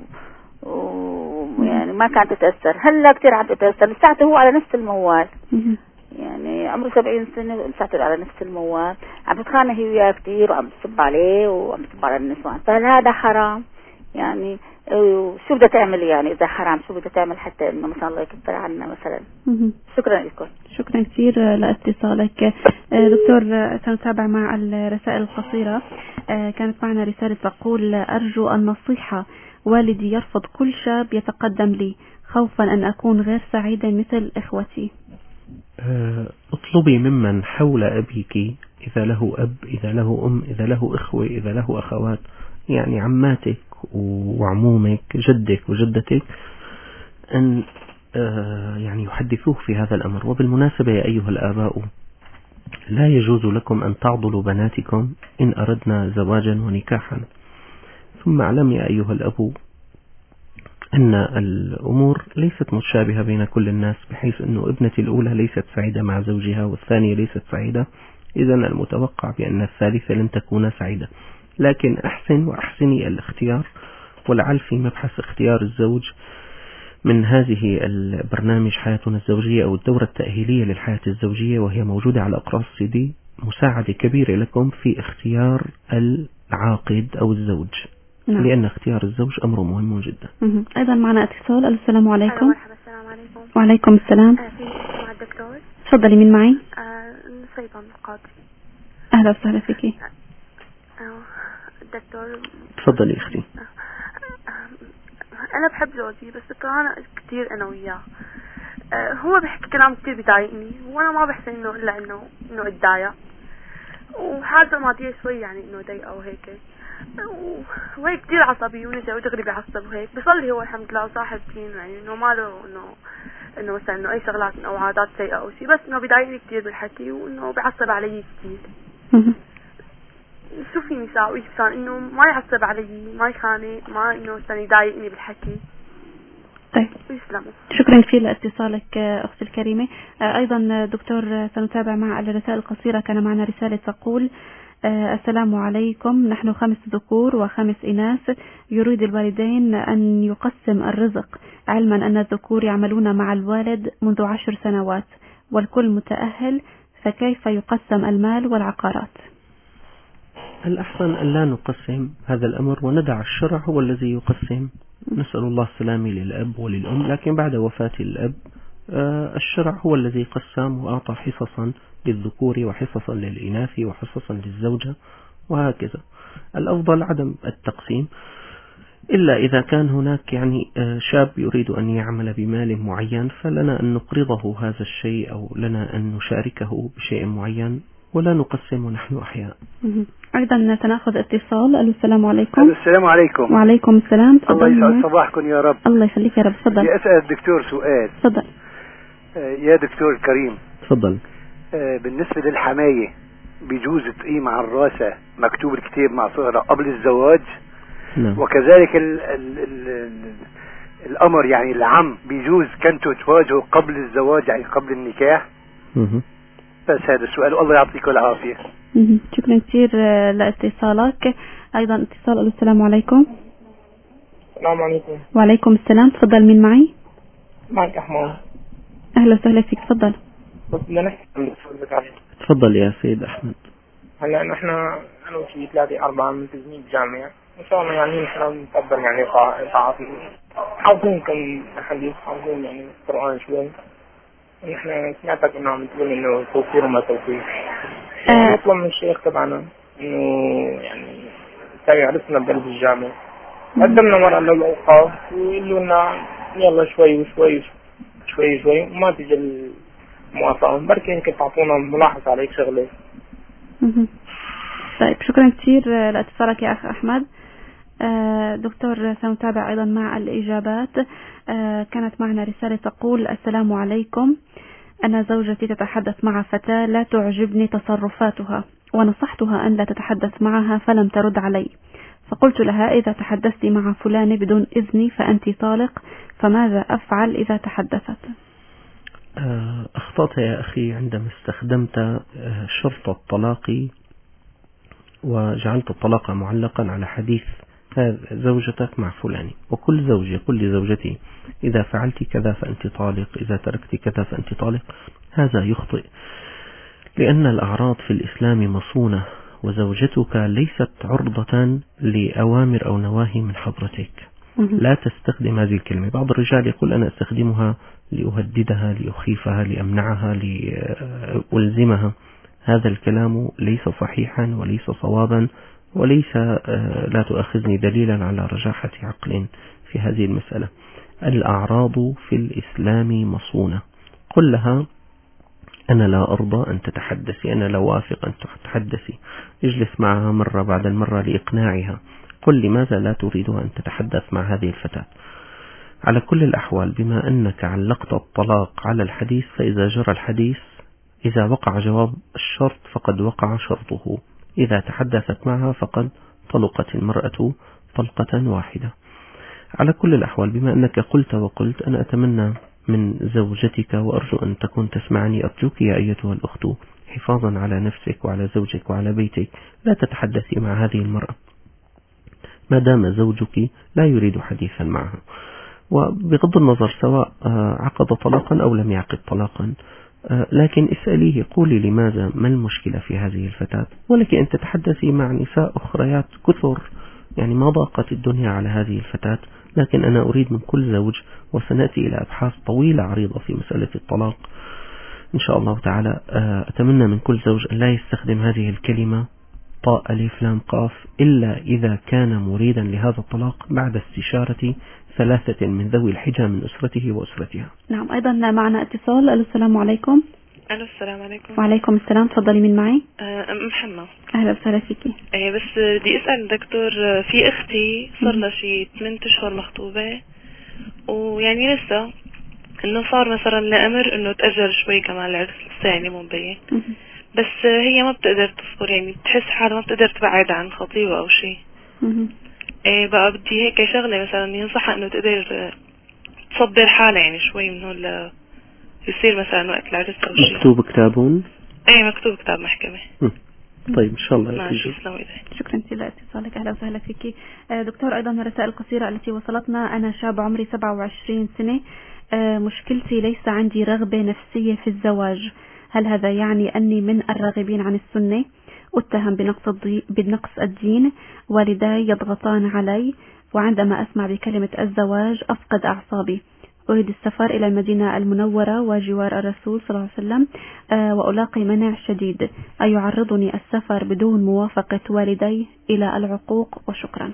يعني ما كانت تتأثر. هلا كثير عم تتأثر، لساته هو على نفس الموال، يعني عمره 70 سنة لساته على نفس الموال، عم تتخانق هي وياه كثير وعم تصب عليه وعم تصب على النسوان. فهل هذا حرام؟ يعني شو بدها تعمل؟ يعني إذا حرام شو بدها تعمل حتى إنه مثلا الله يكفر عنا مثلا؟ شكرا لكم. شكرا كثير لاتصالك دكتور. سنتابع مع الرسائل القصيرة. كانت معنا رسالة تقول: أرجو النصيحة، والدي يرفض كل شاب يتقدم لي خوفا أن أكون غير سعيدة مثل إخوتي. اطلبي ممن حول أبيك، إذا له أب، إذا له أم، إذا له إخوة، إذا له أخوات، يعني عماتك وعمومك، جدك وجدتك، أن يعني يحدثوه في هذا الأمر. وبالمناسبة يا أيها الآباء، لا يجوز لكم أن تعضلوا بناتكم إن أردنا زواجا ونكاحا. ثم اعلم يا أيها الأب أن الأمور ليست متشابهة بين كل الناس، بحيث أنه ابنتي الأولى ليست سعيدة مع زوجها والثانية ليست سعيدة، إذا المتوقع بأن الثالثة لن تكون سعيدة. لكن أحسن وأحسني الاختيار، ولعل في مبحث اختيار الزوج من هذه البرنامج حياتنا الزوجية أو الدورة التأهيلية للحياة الزوجية، وهي موجودة على أقراص CD، مساعدة كبيرة لكم في اختيار العاقد أو الزوج. نعم. لأن اختيار الزوج أمر مهم جدا. أيضا معنا اتصال. السلام عليكم. مرحبا. السلام عليكم. وعليكم السلام. مع الدكتور. تفضلي. من معي؟ نصيبة من القاضي. أهلا وسهلا فيكي. الدكتور. تفضلي أختي. أنا بحب جوزي، بس بتخانق كتير أنا وياه. هو بيحكي كلام كتير بيضايقني، وأنا ما بحس إنه إلا إنه اتضايق. وحالته المادية شوي يعني انه ضيقة وهيك، وهيك كتير عصبي ونسى ودغري بيعصب وهيك. بيصلي هو الحمد لله وصاحب دين، يعني انه ماله انه مثلا انه اي شغلات او عادات سيئة او شيء، بس انه بيضايقني كتير بالحكي وانه بيعصب علي كتير. شو فيني ساوي عشان انه ما يعصب علي، ما يخانق، ما انه مثلا يضايقني بالحكي؟ طيب يسلموا. شكرا كثير لاتصالك أختي الكريمة. أيضا دكتور سنتابع مع الرسائل القصيرة. كان معنا رسالة تقول: السلام عليكم، نحن 5 ذكور و5 إناث، يريد الوالدين أن يقسم الرزق، علما أن الذكور يعملون مع الوالد منذ 10 سنوات والكل متأهل، فكيف يقسم المال والعقارات؟ الأحسن أن لا نقسم هذا الأمر وندع الشرع هو الذي يقسم. نسأل الله السلامة للأب وللأم، لكن بعد وفاة الأب الشرع هو الذي قسم وأعطى حصصا للذكور وحصصا للإناث وحصصا للزوجة وهكذا. الأفضل عدم التقسيم، إلا إذا كان هناك يعني شاب يريد أن يعمل بمال معين، فلنا أن نقرضه هذا الشيء أو لنا أن نشاركه بشيء معين ولا نقسم ونحن أحياء. أيضا سنأخذ اتصال. السلام عليكم. السلام عليكم. وعليكم السلام. الله يسعد صباحكم يا رب. الله يخليك يا رب. تفضل. بدي أسأل الدكتور سؤال. تفضل. يا دكتور الكريم. تفضل. بالنسبة للحماية بيجوز تقيم على الراسة مكتوب الكتاب مع صغرى قبل الزواج؟ نعم. وكذلك الأمر يعني العم بيجوز كنتوا تواجهوا قبل الزواج يعني قبل النكاح؟ بس هذا السؤال، والله يعطيكم العافية. شكرا كثير لاتصالك. أيضا اتصال. السلام عليكم. السلام عليكم. وعليكم السلام. تفضل. مين معي؟ معك أحمد. أهلا وسهلا فيك. تفضل. بس بدنا نحكي. تفضل يا سيد أحمد. هلا نحن أنا وشي 3-4 ملتزمين بالجامعة إن شاء الله، يعني نحن نقدر يعني طاعتنا، حافظين كم حديث، حافظين يعني القرآن شوي. نحن سمعتك إنه عم تقول إنه توفير وما توفير. نطلب من الشيخ تبعنا إنه يعني يعرفنا بدرس الجامعة. قدمنا مرة للأوقاف ويقولوا لنا يلا شوي وشوي شوي شوي وما تجي الموافقة. بركي يمكن تعطونا ملاحظة على هيك شغلة. طيب شكرا كثير لاتصالك يا أخ أحمد. دكتور سنتابع أيضا مع الإجابات. كانت معنا رسالة تقول: السلام عليكم، أنا زوجتي تتحدث مع فتاة لا تعجبني تصرفاتها، ونصحتها أن لا تتحدث معها فلم ترد علي، فقلت لها: إذا تحدثت مع فلان بدون إذني فأنت طالق، فماذا أفعل إذا تحدثت؟ أخطأت يا أخي عندما استخدمت شرط الطلاق وجعلت الطلاق معلقا على حديث زوجتك مع فلان. وكل زوج يقول لزوجته: إذا فعلت كذا فأنت طالق، إذا تركت كذا فأنت طالق. هذا يخطئ، لأن الأعراض في الإسلام مصونة، وزوجتك ليست عرضة لأوامر أو نواهي من حضرتك. لا تستخدم هذه الكلمة. بعض الرجال يقول: أنا أستخدمها لأهددها، لأخيفها، لأمنعها، لألزمها. هذا الكلام ليس صحيحا وليس صوابا وليس لا تؤخذني دليلا على رجاحة عقل في هذه المسألة. الأعراض في الإسلام مصونة. قل لها: أنا لا أرضى أن تتحدثي، أنا لا أوافق أن تتحدثي. اجلس معها مرة بعد المرة لإقناعها. قل لماذا لا تريد أن تتحدث مع هذه الفتاة. على كل الأحوال، بما أنك علقت الطلاق على الحديث، فإذا جرى الحديث، إذا وقع جواب الشرط فقد وقع شرطه. إذا تحدثت معها فقد طلقت المرأة طلقة واحدة. على كل الأحوال، بما أنك قلت وقلت، أنا أتمنى من زوجتك وأرجو أن تكون تسمعني، أرجوك يا أيتها الأخت حفاظا على نفسك وعلى زوجك وعلى بيتك، لا تتحدثي مع هذه المرأة ما دام زوجك لا يريد حديثا معها. وبغض النظر سواء عقد طلاقا أو لم يعقد طلاقا، لكن اسأليه، قولي لماذا، ما المشكلة في هذه الفتاة. ولك أن تتحدثي مع نساء أخريات كثر، يعني ما ضاقت الدنيا على هذه الفتاة. لكن أنا أريد من كل زوج، وسنأتي إلى أبحاث طويلة عريضة في مسألة الطلاق إن شاء الله تعالى، أتمنى من كل زوج أن لا يستخدم هذه الكلمة طاء ألف لام قاف إلا إذا كان مريدا لهذا الطلاق بعد استشارة 3 من ذوي الحجة من أسرته وأسرتها. نعم. أيضا معنا اتصال. السلام عليكم. الو السلام عليكم. وعليكم السلام، تفضلي. من معي؟ محمد. اهلا وسهلا فيكي. بس بدي اسال دكتور، في اختي صار لها شي 8 اشهر مخطوبه، ويعني لسه انه صار مثلا الامر انه تاجل شوي كمان العرس، لسه يعني مو مبين، بس هي ما بتقدر تصبر، يعني بتحس حالها ما بتقدر تبعد عن خطيبها او شيء. بقى بدي هيك شغله مثلا ينصحها انه تقدر تصبر حالها يعني شوي من هول يصير مثلا وقت العرس او شيء. مكتوب كتابون؟ مكتوب كتاب محكمة. طيب ان شاء الله. ماشي، شكرا لاتصالك. اهلا وسهلا فيك دكتور. ايضا الرسائل القصيرة التي وصلتنا: انا شاب عمري 27 سنة، مشكلتي ليس عندي رغبة نفسية في الزواج. هل هذا يعني اني من الراغبين عن السنة؟ اتهم بنقص الدين، والداي يضغطان علي، وعندما اسمع بكلمة الزواج افقد اعصابي. أريد السفر إلى المدينة المنورة وجوار الرسول صلى الله عليه وسلم، وألاقي منع شديد. أيعرضني السفر بدون موافقة والدي إلى العقوق؟ وشكرا.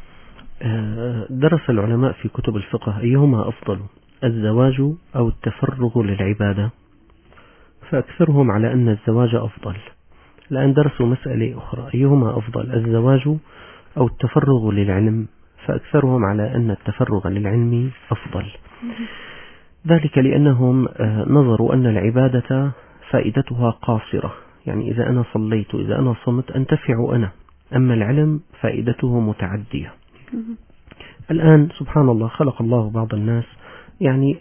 درس العلماء في كتب الفقه أيهما أفضل، الزواج أو التفرغ للعبادة، فأكثرهم على أن الزواج أفضل. الآن درسوا مسألة أخرى: أيهما أفضل، الزواج أو التفرغ للعلم، فأكثرهم على أن التفرغ للعلم أفضل. ذلك لأنهم نظروا أن العبادة فائدتها قاصرة، يعني إذا أنا صليت، إذا أنا صمت أنتفع أنا، أما العلم فائدته متعدية. الآن سبحان الله خلق الله بعض الناس يعني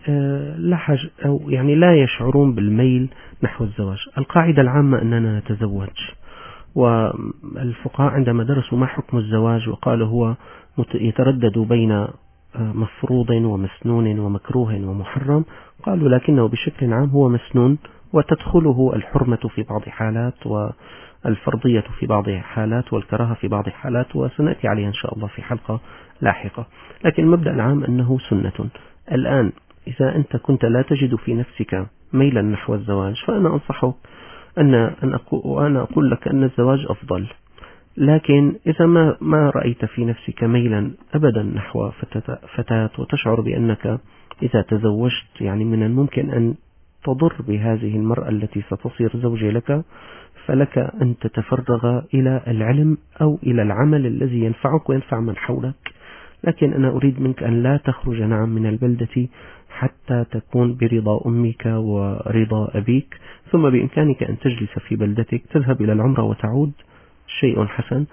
لا يشعرون بالميل نحو الزواج. القاعدة العامة أننا نتزوج، والفقهاء عندما درسوا ما حكم الزواج وقالوا هو يتردد بين مفروض ومسنون ومكروه ومحرم، قالوا لكنه بشكل عام هو مسنون، وتدخله الحرمة في بعض حالات، والفرضية في بعض حالات، والكراهة في بعض حالات، وسنأتي عليها إن شاء الله في حلقة لاحقة. لكن المبدأ العام أنه سنة. الآن إذا أنت كنت لا تجد في نفسك ميلا نحو الزواج، فأنا أنصحك أنا أقول لك أن الزواج أفضل. لكن إذا ما رأيت في نفسك ميلا أبدا نحو فتاة، وتشعر بأنك إذا تزوجت يعني من الممكن أن تضر بهذه المرأة التي ستصير زوجة لك، فلك أن تتفرغ إلى العلم أو إلى العمل الذي ينفعك وينفع من حولك. لكن أنا أريد منك أن لا تخرج من البلدة حتى تكون برضا أمك ورضا أبيك، ثم بإمكانك أن تجلس في بلدتك، تذهب إلى العمرة وتعود، شيء حسن.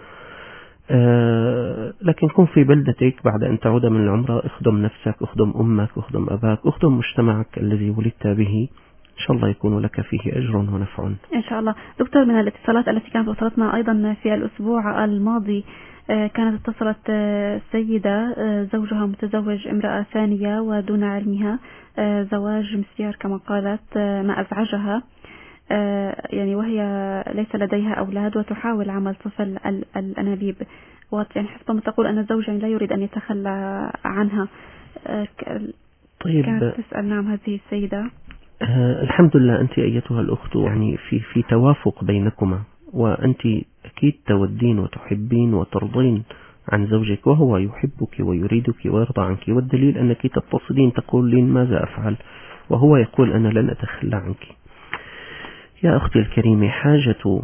لكن كن في بلدتك بعد أن تعود من العمرة، اخدم نفسك، اخدم أمك، اخدم أباك، اخدم مجتمعك الذي ولدت به، إن شاء الله يكون لك فيه أجر ونفع إن شاء الله. دكتور، من الاتصالات التي كانت وصلتنا أيضا في الأسبوع الماضي، كانت اتصلت سيدة زوجها متزوج امرأة ثانية ودون علمها، زواج مسيار كما قالت، ما أزعجها يعني، وهي ليس لديها أولاد وتحاول عمل طفل الأنابيب، يعني حسب ما تقول أن الزوج لا يريد أن يتخلى عنها. طيب، كانت تسأل نعم هذه السيدة. الحمد لله أنت أيتها الأخت يعني في توافق بينكما، وأنت أكيد تودين وتحبين وترضين عن زوجك، وهو يحبك ويريدك ويرضى عنك، والدليل أنك تتصلين تقولين ماذا أفعل، وهو يقول أنا لن أتخلى عنك. يا أختي الكريمة، حاجة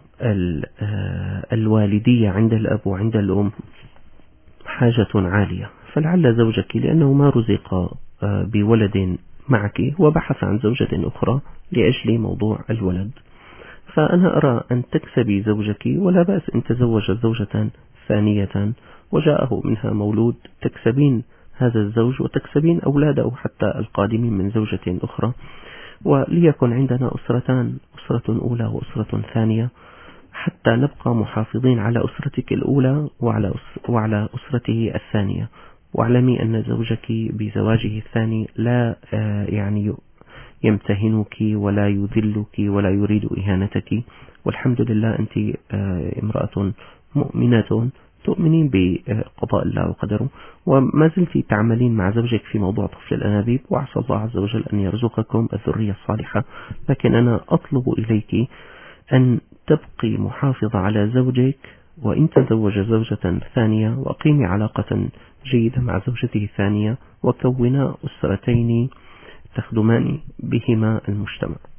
الوالدية عند الأب وعند الأم حاجة عالية، فلعل زوجك لأنه ما رزق بولد معك وبحث عن زوجة أخرى لأجل موضوع الولد، فأنا أرى أن تكسبي زوجك، ولا بأس إن تزوج زوجة ثانية وجاءه منها مولود، تكسبين هذا الزوج وتكسبين أولاده حتى القادمين من زوجة أخرى، وليكن عندنا أسرتان، أسرة أولى وأسرة ثانية، حتى نبقى محافظين على أسرتك الأولى وعلى أسرته الثانية. واعلمي أن زوجك بزواجه الثاني لا يعني يمتهنك ولا يذلك ولا يريد إهانتك، والحمد لله أنت امرأة مؤمنة تؤمنين بقضاء الله وقدره، وما زلت تعملين مع زوجك في موضوع طفل الأنابيب، وعسى الله عز وجل أن يرزقكم الذرية الصالحة. لكن أنا أطلب إليك أن تبقي محافظة على زوجك، وإن تزوج زوجة ثانية وأقيمي علاقة جيدة مع زوجته الثانية، وكونا أسرتين تخدمان بهما المجتمع.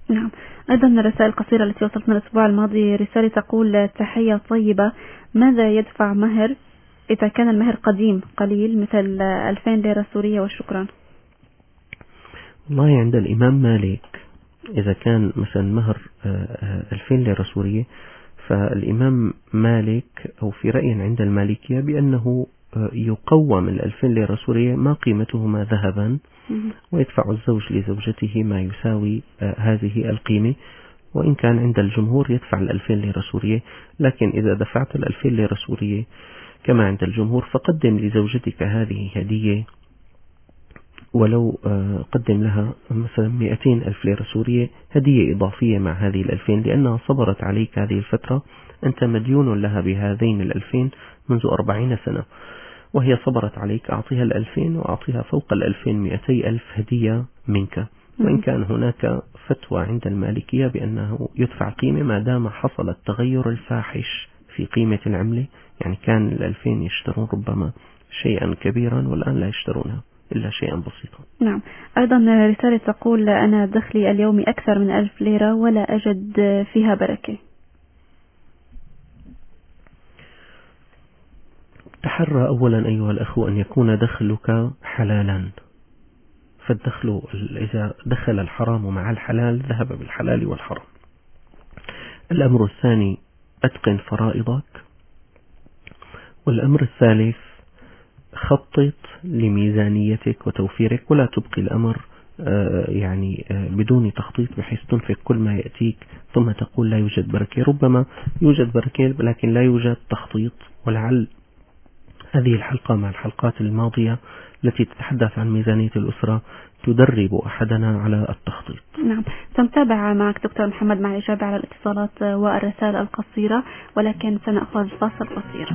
نعم. أيضا من الرسائل القصيرة التي وصلتنا الأسبوع الماضي رسالة تقول: تحية طيبة، ماذا يدفع مهر إذا كان المهر قديم قليل مثل 2000 ليرة سورية وشكرا؟ والله عند الإمام مالك إذا كان مثلا مهر 2000 ليرة سورية، فالإمام مالك أو في رأي عند المالكية بأنه يقوم 2000 ليرة سورية ما قيمتهما ذهبا، ويدفع الزوج لزوجته ما يساوي هذه القيمة. وإن كان عند الجمهور يدفع 2000 ليرة سورية، لكن إذا دفعت 2000 ليرة سورية كما عند الجمهور فقدم لزوجتك هذه هدية، ولو قدم لها مثلا 200,000 ليرة سورية هدية إضافية مع هذه 2000، لأنها صبرت عليك هذه الفترة، أنت مديون لها بهذين 2000 منذ 40 سنة، وهي صبرت عليك، أعطيها 2000 وأعطيها فوق 2000 200,000 هدية منك. وإن كان هناك فتوى عند المالكية بأنه يدفع قيمة ما دام حصل التغير الفاحش في قيمة العملة، يعني كان 2000 يشترون ربما شيئا كبيرا والآن لا يشترونها إلا شيئا بسيطا. نعم. أيضا رسالة تقول: أنا دخلي اليومي أكثر من 1000 ليرة ولا أجد فيها بركة. تحرى أولا أيها الأخوة أن يكون دخلك حلالا، فالدخل إذا دخل الحرام مع الحلال ذهب بالحلال والحرام. الأمر الثاني: أتقن فرائضك. والأمر الثالث: خطط لميزانيتك وتوفيرك، ولا تبقي الأمر بدون تخطيط بحيث تنفق كل ما يأتيك ثم تقول لا يوجد بركة. ربما يوجد بركة لكن لا يوجد تخطيط. ولعل هذه الحلقة مع الحلقات الماضية التي تتحدث عن ميزانية الأسرة تدرب أحدنا على التخطيط. نعم. سنتابع معك دكتور محمد مع الإجابة على الاتصالات والرسائل القصيرة، ولكن سنأخذ فاصل قصير.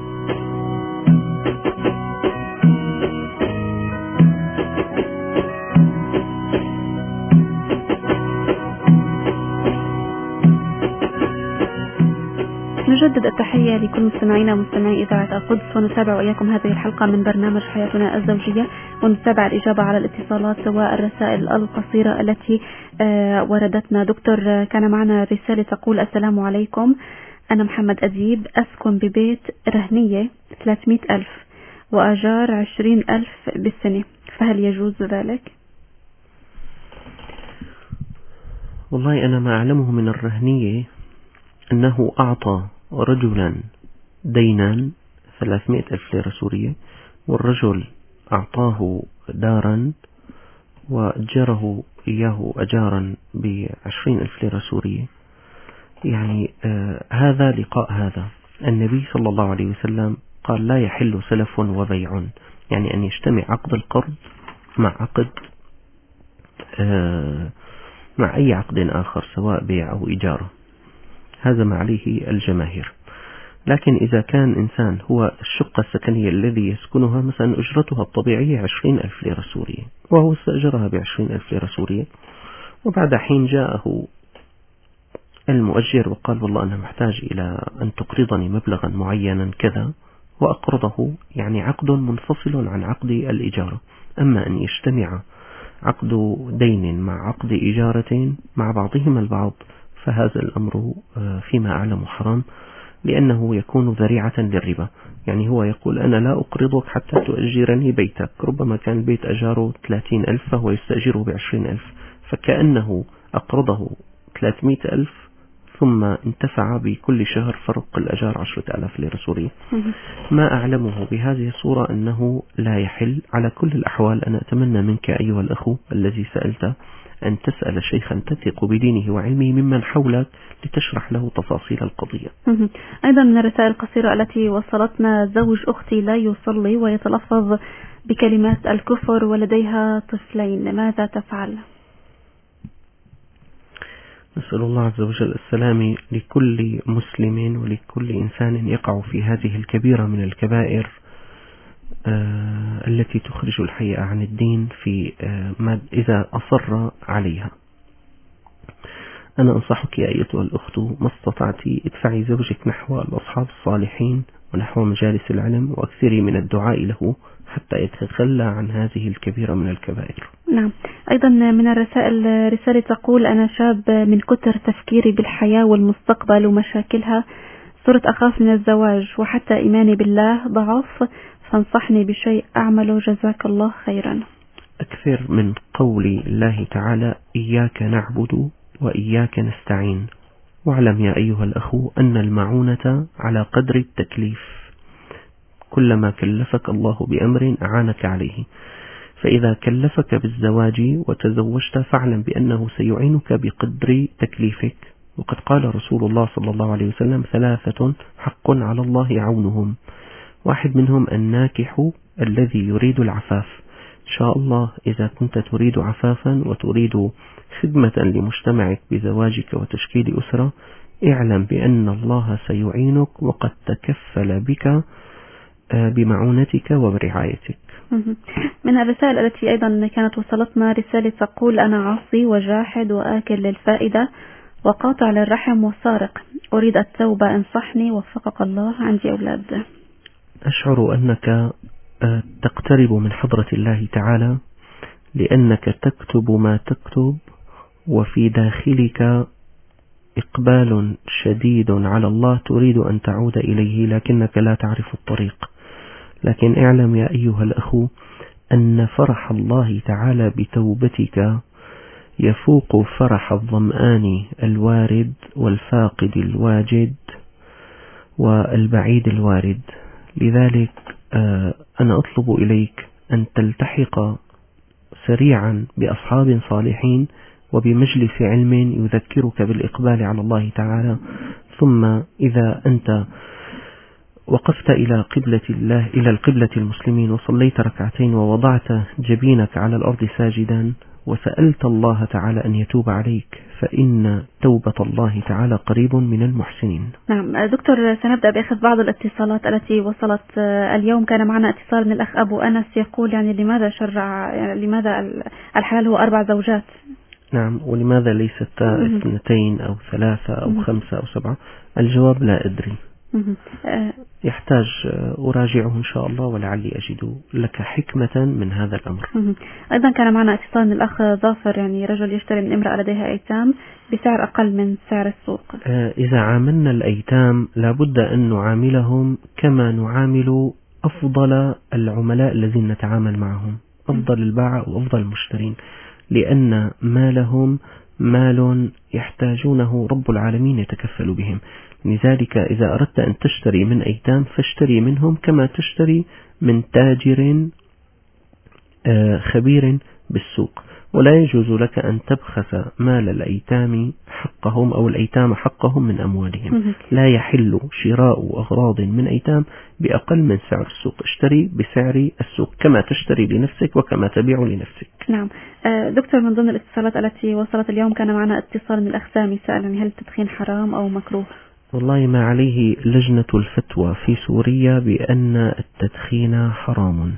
نجدد التحية لكل مستمعينا ومستمعي إذاعة القدس، ونتابع وإياكم هذه الحلقة من برنامج حياتنا الزوجية، ونتابع الإجابة على الاتصالات والرسائل القصيرة التي وردتنا. دكتور، كان معنا رسالة تقول: السلام عليكم، أنا محمد أديب، أسكن ببيت رهنية 300,000 وأجار 20,000 بالسنة، فهل يجوز ذلك؟ والله أنا ما أعلمه من الرهنية أنه أعطى رجلا دينا 300,000 ليرة سورية، والرجل أعطاه دارا وأجره إياه أجارا ب20,000 ليرة سورية. يعني هذا لقاء هذا. النبي صلى الله عليه وسلم قال: لا يحل سلف وبيع، يعني أن يجتمع عقد القرض مع عقد مع أي عقد آخر سواء بيع أو إجارة، هذا ما عليه الجماهير. لكن إذا كان إنسان هو الشقة السكنية الذي يسكنها مثلا أجرتها الطبيعية 20,000 ليرة سورية، وهو استأجرها ب20,000 ليرة سورية، وبعد حين جاءه المؤجر وقال: والله أنا محتاج إلى أن تقرضني مبلغا معينا كذا، وأقرضه، يعني عقد منفصل عن عقد الإجارة. أما أن يجتمع عقد دين مع عقد إجارة مع بعضهما البعض فهذا الأمر فيما أعلم حرام، لأنه يكون ذريعة للربا. يعني هو يقول: أنا لا أقرضك حتى تؤجرني بيتك، ربما كان البيت أجاره 30,000 فهو يستأجره ب20,000، فكأنه أقرضه 300,000 ثم انتفع بكل شهر فرق الأجار 10,000 ليرة سورية. ما أعلمه بهذه الصورة أنه لا يحل. على كل الأحوال أنا أتمنى منك أيها الأخو الذي سألت أن تسأل شيخا تثق بدينه وعلمه ممن حولك لتشرح له تفاصيل القضية. أيضا من الرسائل القصيرة التي وصلتنا: زوج أختي لا يصلي ويتلفظ بكلمات الكفر ولديها طفلين، ماذا تفعل؟ نسأل الله عز وجل السلام لكل مسلم ولكل إنسان يقع في هذه الكبيرة من الكبائر التي تخرج الحي عن الدين في إذا أصر عليها. أنا أنصحك يا أيتها الأخت ما استطعت ادفعي زوجك نحو الأصحاب الصالحين ونحو مجالس العلم، وأكثري من الدعاء له حتى يتخلى عن هذه الكبيرة من الكبائر. نعم. أيضا من الرسائل رسالة تقول: أنا شاب من كتر تفكيري بالحياة والمستقبل ومشاكلها صرت أخاف من الزواج، وحتى إيماني بالله ضعف، فانصحني بشيء أعمله جزاك الله خيرا. أكثر من قول الله تعالى: إياك نعبد وإياك نستعين. واعلم يا أيها الأخو أن المعونة على قدر التكليف، كلما كلفك الله بأمر أعانك عليه، فإذا كلفك بالزواج وتزوجت فاعلم بأنه سيعينك بقدر تكليفك. وقد قال رسول الله صلى الله عليه وسلم: 3 حق على الله عونهم، واحد منهم الناكح الذي يريد العفاف. إن شاء الله إذا كنت تريد عفافا وتريد خدمة لمجتمعك بزواجك وتشكيل أسرة، اعلم بأن الله سيعينك وقد تكفل بك بمعونتك وبرعايتك. من الرسائل التي أيضا كانت وصلتنا رسالة تقول: أنا عاصي وجاحد وآكل للفائدة وقاطع للرحم وسارق، أريد التوبة، انصحني وفقك الله، عندي أولاد. أشعر أنك تقترب من حضرة الله تعالى، لأنك تكتب ما تكتب وفي داخلك إقبال شديد على الله، تريد أن تعود إليه لكنك لا تعرف الطريق. لكن اعلم يا أيها الأخو أن فرح الله تعالى بتوبتك يفوق فرح الظمآن الوارد والفاقد الواجد والبعيد الوارد. لذلك أنا أطلب إليك أن تلتحق سريعا بأصحاب صالحين وبمجلس علم يذكرك بالإقبال على الله تعالى، ثم إذا أنت وقفت إلى قبلة الله، إلى القبلة المسلمين، وصليت ركعتين ووضعت جبينك على الأرض ساجدا وسألت الله تعالى أن يتوب عليك، فإن توبة الله تعالى قريب من المحسنين. نعم دكتور، سنبدأ بأخذ بعض الاتصالات التي وصلت اليوم. كان معنا اتصال من الأخ أبو أنس يقول: يعني لماذا شرع، يعني لماذا الحلال هو 4 زوجات؟ نعم، ولماذا ليست 2 أو 3 أو 5 أو 7؟ الجواب لا أدري، يحتاج أراجعه إن شاء الله ولعلي أجد لك حكمة من هذا الأمر. أيضا كان معنا اتصال من الأخ ظافر، يعني رجل يشتري من امرأة لديها أيتام بسعر أقل من سعر السوق. إذا عاملنا الأيتام لابد أن نعاملهم كما نعامل أفضل العملاء الذين نتعامل معهم، أفضل الباعة وأفضل المشترين، لأن مالهم مال يحتاجونه رب العالمين يتكفل بهم. لذلك إذا أردت أن تشتري من أيتام فاشتري منهم كما تشتري من تاجر خبير بالسوق، ولا يجوز لك أن تبخس مال الأيتام حقهم أو الأيتام حقهم من أموالهم. لا يحل شراء أغراض من أيتام بأقل من سعر السوق، اشتري بسعر السوق كما تشتري لنفسك وكما تبيع لنفسك. نعم دكتور، من ضمن الاتصالات التي وصلت اليوم كان معنا اتصال من الأخ سامي سألني: هل التدخين حرام أو مكروه؟ والله ما عليه لجنة الفتوى في سوريا بأن التدخين حرام،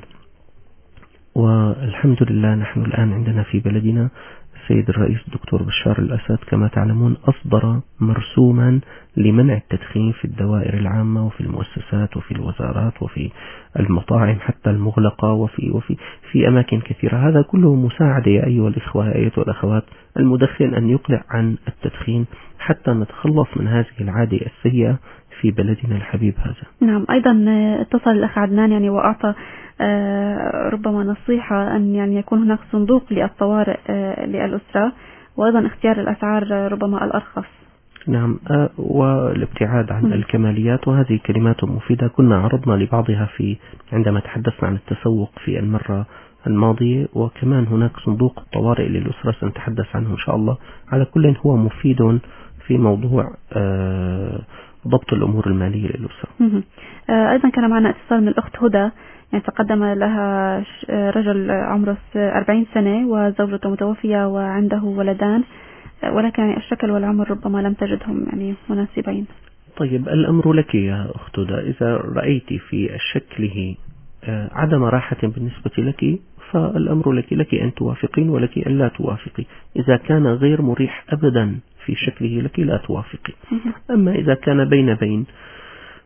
والحمد لله نحن الآن عندنا في بلدنا السيد الرئيس الدكتور بشار الأسد كما تعلمون أصدر مرسوما لمنع التدخين في الدوائر العامة وفي المؤسسات وفي الوزارات وفي المطاعم حتى المغلقة وفي أماكن كثيرة. هذا كله مساعدة يا أيها الإخوة أيها الأخوات المدخن أن يقلع عن التدخين حتى نتخلص من هذه العادة السيئة في بلدنا الحبيب هذا. نعم أيضا اتصل الأخ عدنان يعني وأعطى ربما نصيحة أن يعني يكون هناك صندوق للطوارئ للأسرة، وأيضا اختيار الأسعار ربما الأرخص. نعم والابتعاد عن الكماليات، وهذه كلمات مفيدة كنا عرضنا لبعضها عندما تحدثنا عن التسوق في المرة الماضية، وكمان هناك صندوق الطوارئ للأسرة سنتحدث عنه إن شاء الله. على كل هو مفيد في موضوع ضبط الأمور المالية للأسرة. أيضا كان معنا اتصال من الأخت هدى، يعني تقدم لها رجل عمره 40 سنة وزوجته متوفية وعنده ولدان، ولكن يعني الشكل والعمر ربما لم تجدهم يعني مناسبين. طيب الأمر لك يا أخت هدى، إذا رأيت في شكله عدم راحة بالنسبة لك فالأمر لك أن توافقين ولك أن لا توافقي. إذا كان غير مريح أبدا في شكله لك لا توافقي. أما إذا كان بين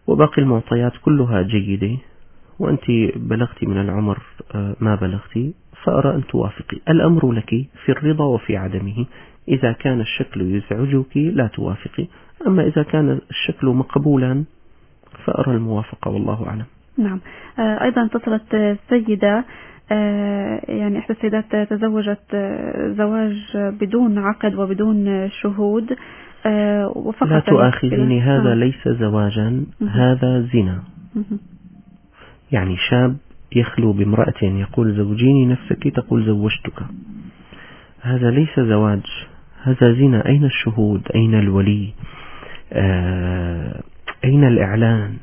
وباقي المعطيات كلها جيدة، وأنت بلغتي من العمر ما بلغتي، فأرى أن توافقي. الأمر لك في الرضا وفي عدمه. إذا كان الشكل يزعجك لا توافقي، أما إذا كان الشكل مقبولا فأرى الموافقة، والله أعلم. نعم. أيضا اتصلت سيدة، يعني إحدى السيدات تزوجت زواج بدون عقد وبدون شهود، وفقط لا تؤاخذني، هذا ليس زواجا، هذا زنا. يعني شاب يخلو بامرأة يقول زوجيني نفسك، تقول زوجتك، هذا ليس زواج، هذا زنا. أين الشهود؟ أين الولي؟ أين الإعلان؟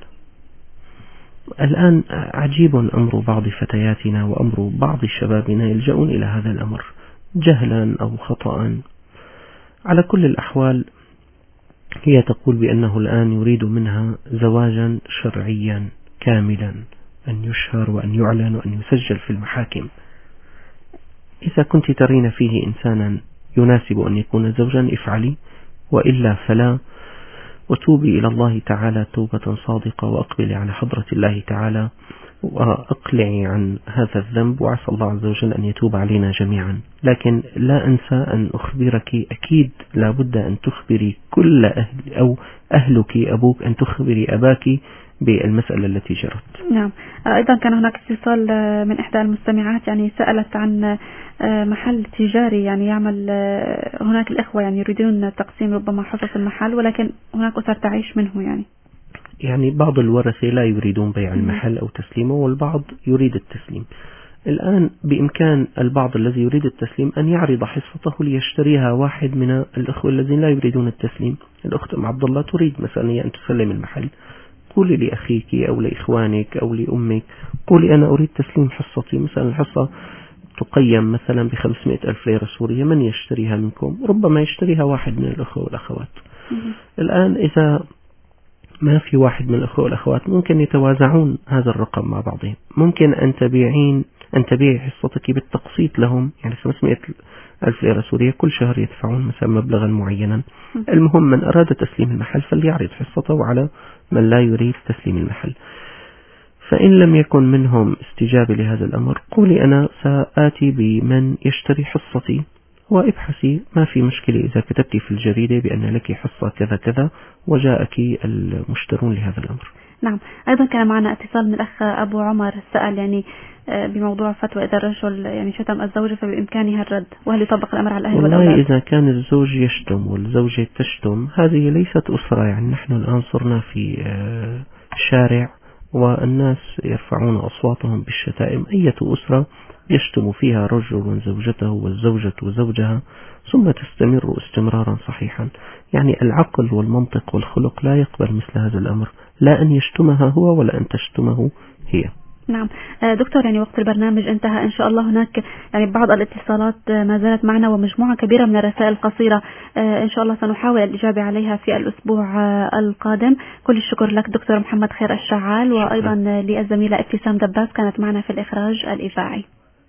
الآن عجيب أمر بعض فتياتنا وأمر بعض شبابنا يلجؤون إلى هذا الأمر جهلا أو خطأ. على كل الأحوال هي تقول بأنه الآن يريد منها زواجا شرعيا كاملا، أن يشهر وأن يعلن وأن يسجل في المحاكم. إذا كنت ترين فيه إنسانا يناسب أن يكون زوجا افعلي، وإلا فلا، وتوبي إلى الله تعالى توبة صادقة، وأقبلي على حضرة الله تعالى وأقلعي عن هذا الذنب، وعسى الله عز وجل أن يتوب علينا جميعا. لكن لا أنسى أن أخبرك، أكيد لا بد أن تخبري كل أهل أو أهلك، أبوك، أن تخبري أباك بالمسألة التي جرت. نعم. أيضا كان هناك اتصال من إحدى المستمعات، يعني سألت عن محل تجاري، يعني يعمل هناك الإخوة يعني يريدون تقسيم ربما حصص المحل، ولكن هناك أسر تعيش منه. يعني بعض الورثة لا يريدون بيع المحل أو تسليمه، والبعض يريد التسليم. الآن بإمكان البعض الذي يريد التسليم أن يعرض حصته ليشتريها واحد من الأخوة الذين لا يريدون التسليم. الأخت أم عبد الله تريد مثلا أن تسلم المحل، قولي لأخيك أو لإخوانك أو لأمك، قولي أنا أريد تسليم حصتي، مثلا الحصة تقيم مثلا ب500,000 ليرة سورية، من يشتريها منكم؟ ربما يشتريها واحد من الأخوة والأخوات. الآن إذا ما في واحد من الأخوة والأخوات، ممكن يتوازعون هذا الرقم مع بعضهم. ممكن أن تبيعي حصتك بالتقسيط لهم، يعني 500,000 ليرة سورية كل شهر يدفعون مثلا مبلغا معينا. المهم من أراد تسليم المحل فليعرض حصته على من لا يريد تسليم المحل. فإن لم يكن منهم استجابة لهذا الأمر، قولي أنا سآتي بمن يشتري حصتي، وابحثي، ما في مشكلة إذا كتبتي في الجريدة بأن لك حصة كذا كذا وجاءك المشترون لهذا الأمر. نعم. أيضا كان معنا اتصال من الأخ أبو عمر، سأل يعني بموضوع فتوى إذا الرجل يعني شتم الزوجة فبإمكانها الرد، وهل يطبق الأمر على الأهل والأولاد؟ والله إذا كان الزوج يشتم والزوجة تشتم، هذه ليست أسرة. يعني نحن الآن صرنا في شارع والناس يرفعون أصواتهم بالشتائم. أية أسرة يشتم فيها رجل زوجته والزوجة زوجها ثم تستمر استمرارا صحيحا؟ يعني العقل والمنطق والخلق لا يقبل مثل هذا الأمر، لا أن يشتمها هو ولا أن تشتمه هي. نعم. دكتور، يعني وقت البرنامج انتهى، إن شاء الله هناك يعني بعض الاتصالات ما زالت معنا ومجموعة كبيرة من الرسائل القصيرة، إن شاء الله سنحاول الإجابة عليها في الأسبوع القادم. كل الشكر لك دكتور محمد خير الشعال، وأيضا للزميلة ابتسام دباس كانت معنا في الإخراج الإذاعي.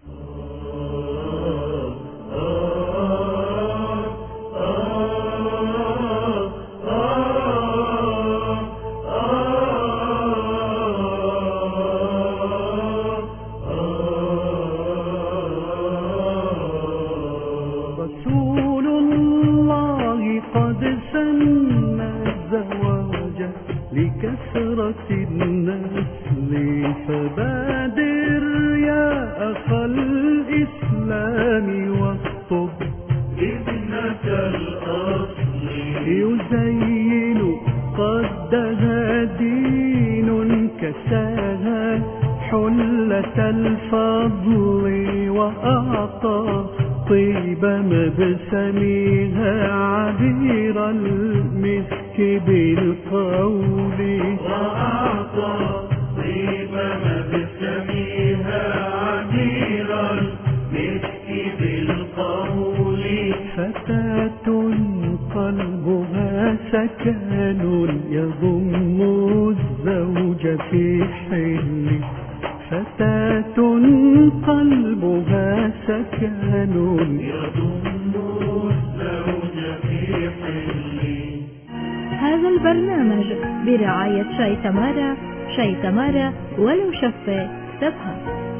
لكثرة النسل فبادر يا أخا الإسلام واخطب ابنة الأصل يزين قدها دين كساها حلة الفضل وأعطى طيب مبسمها عبير المسك بالقول وأعطى طيب مبسمها عبير المسك بالقول فتاة قلبها سكن يضم الزوج في حل فتاة قلبها سكن يضم الزوج في حل. هذا البرنامج برعاية شاي تمارا، شاي تمارا ولو شفة سبها.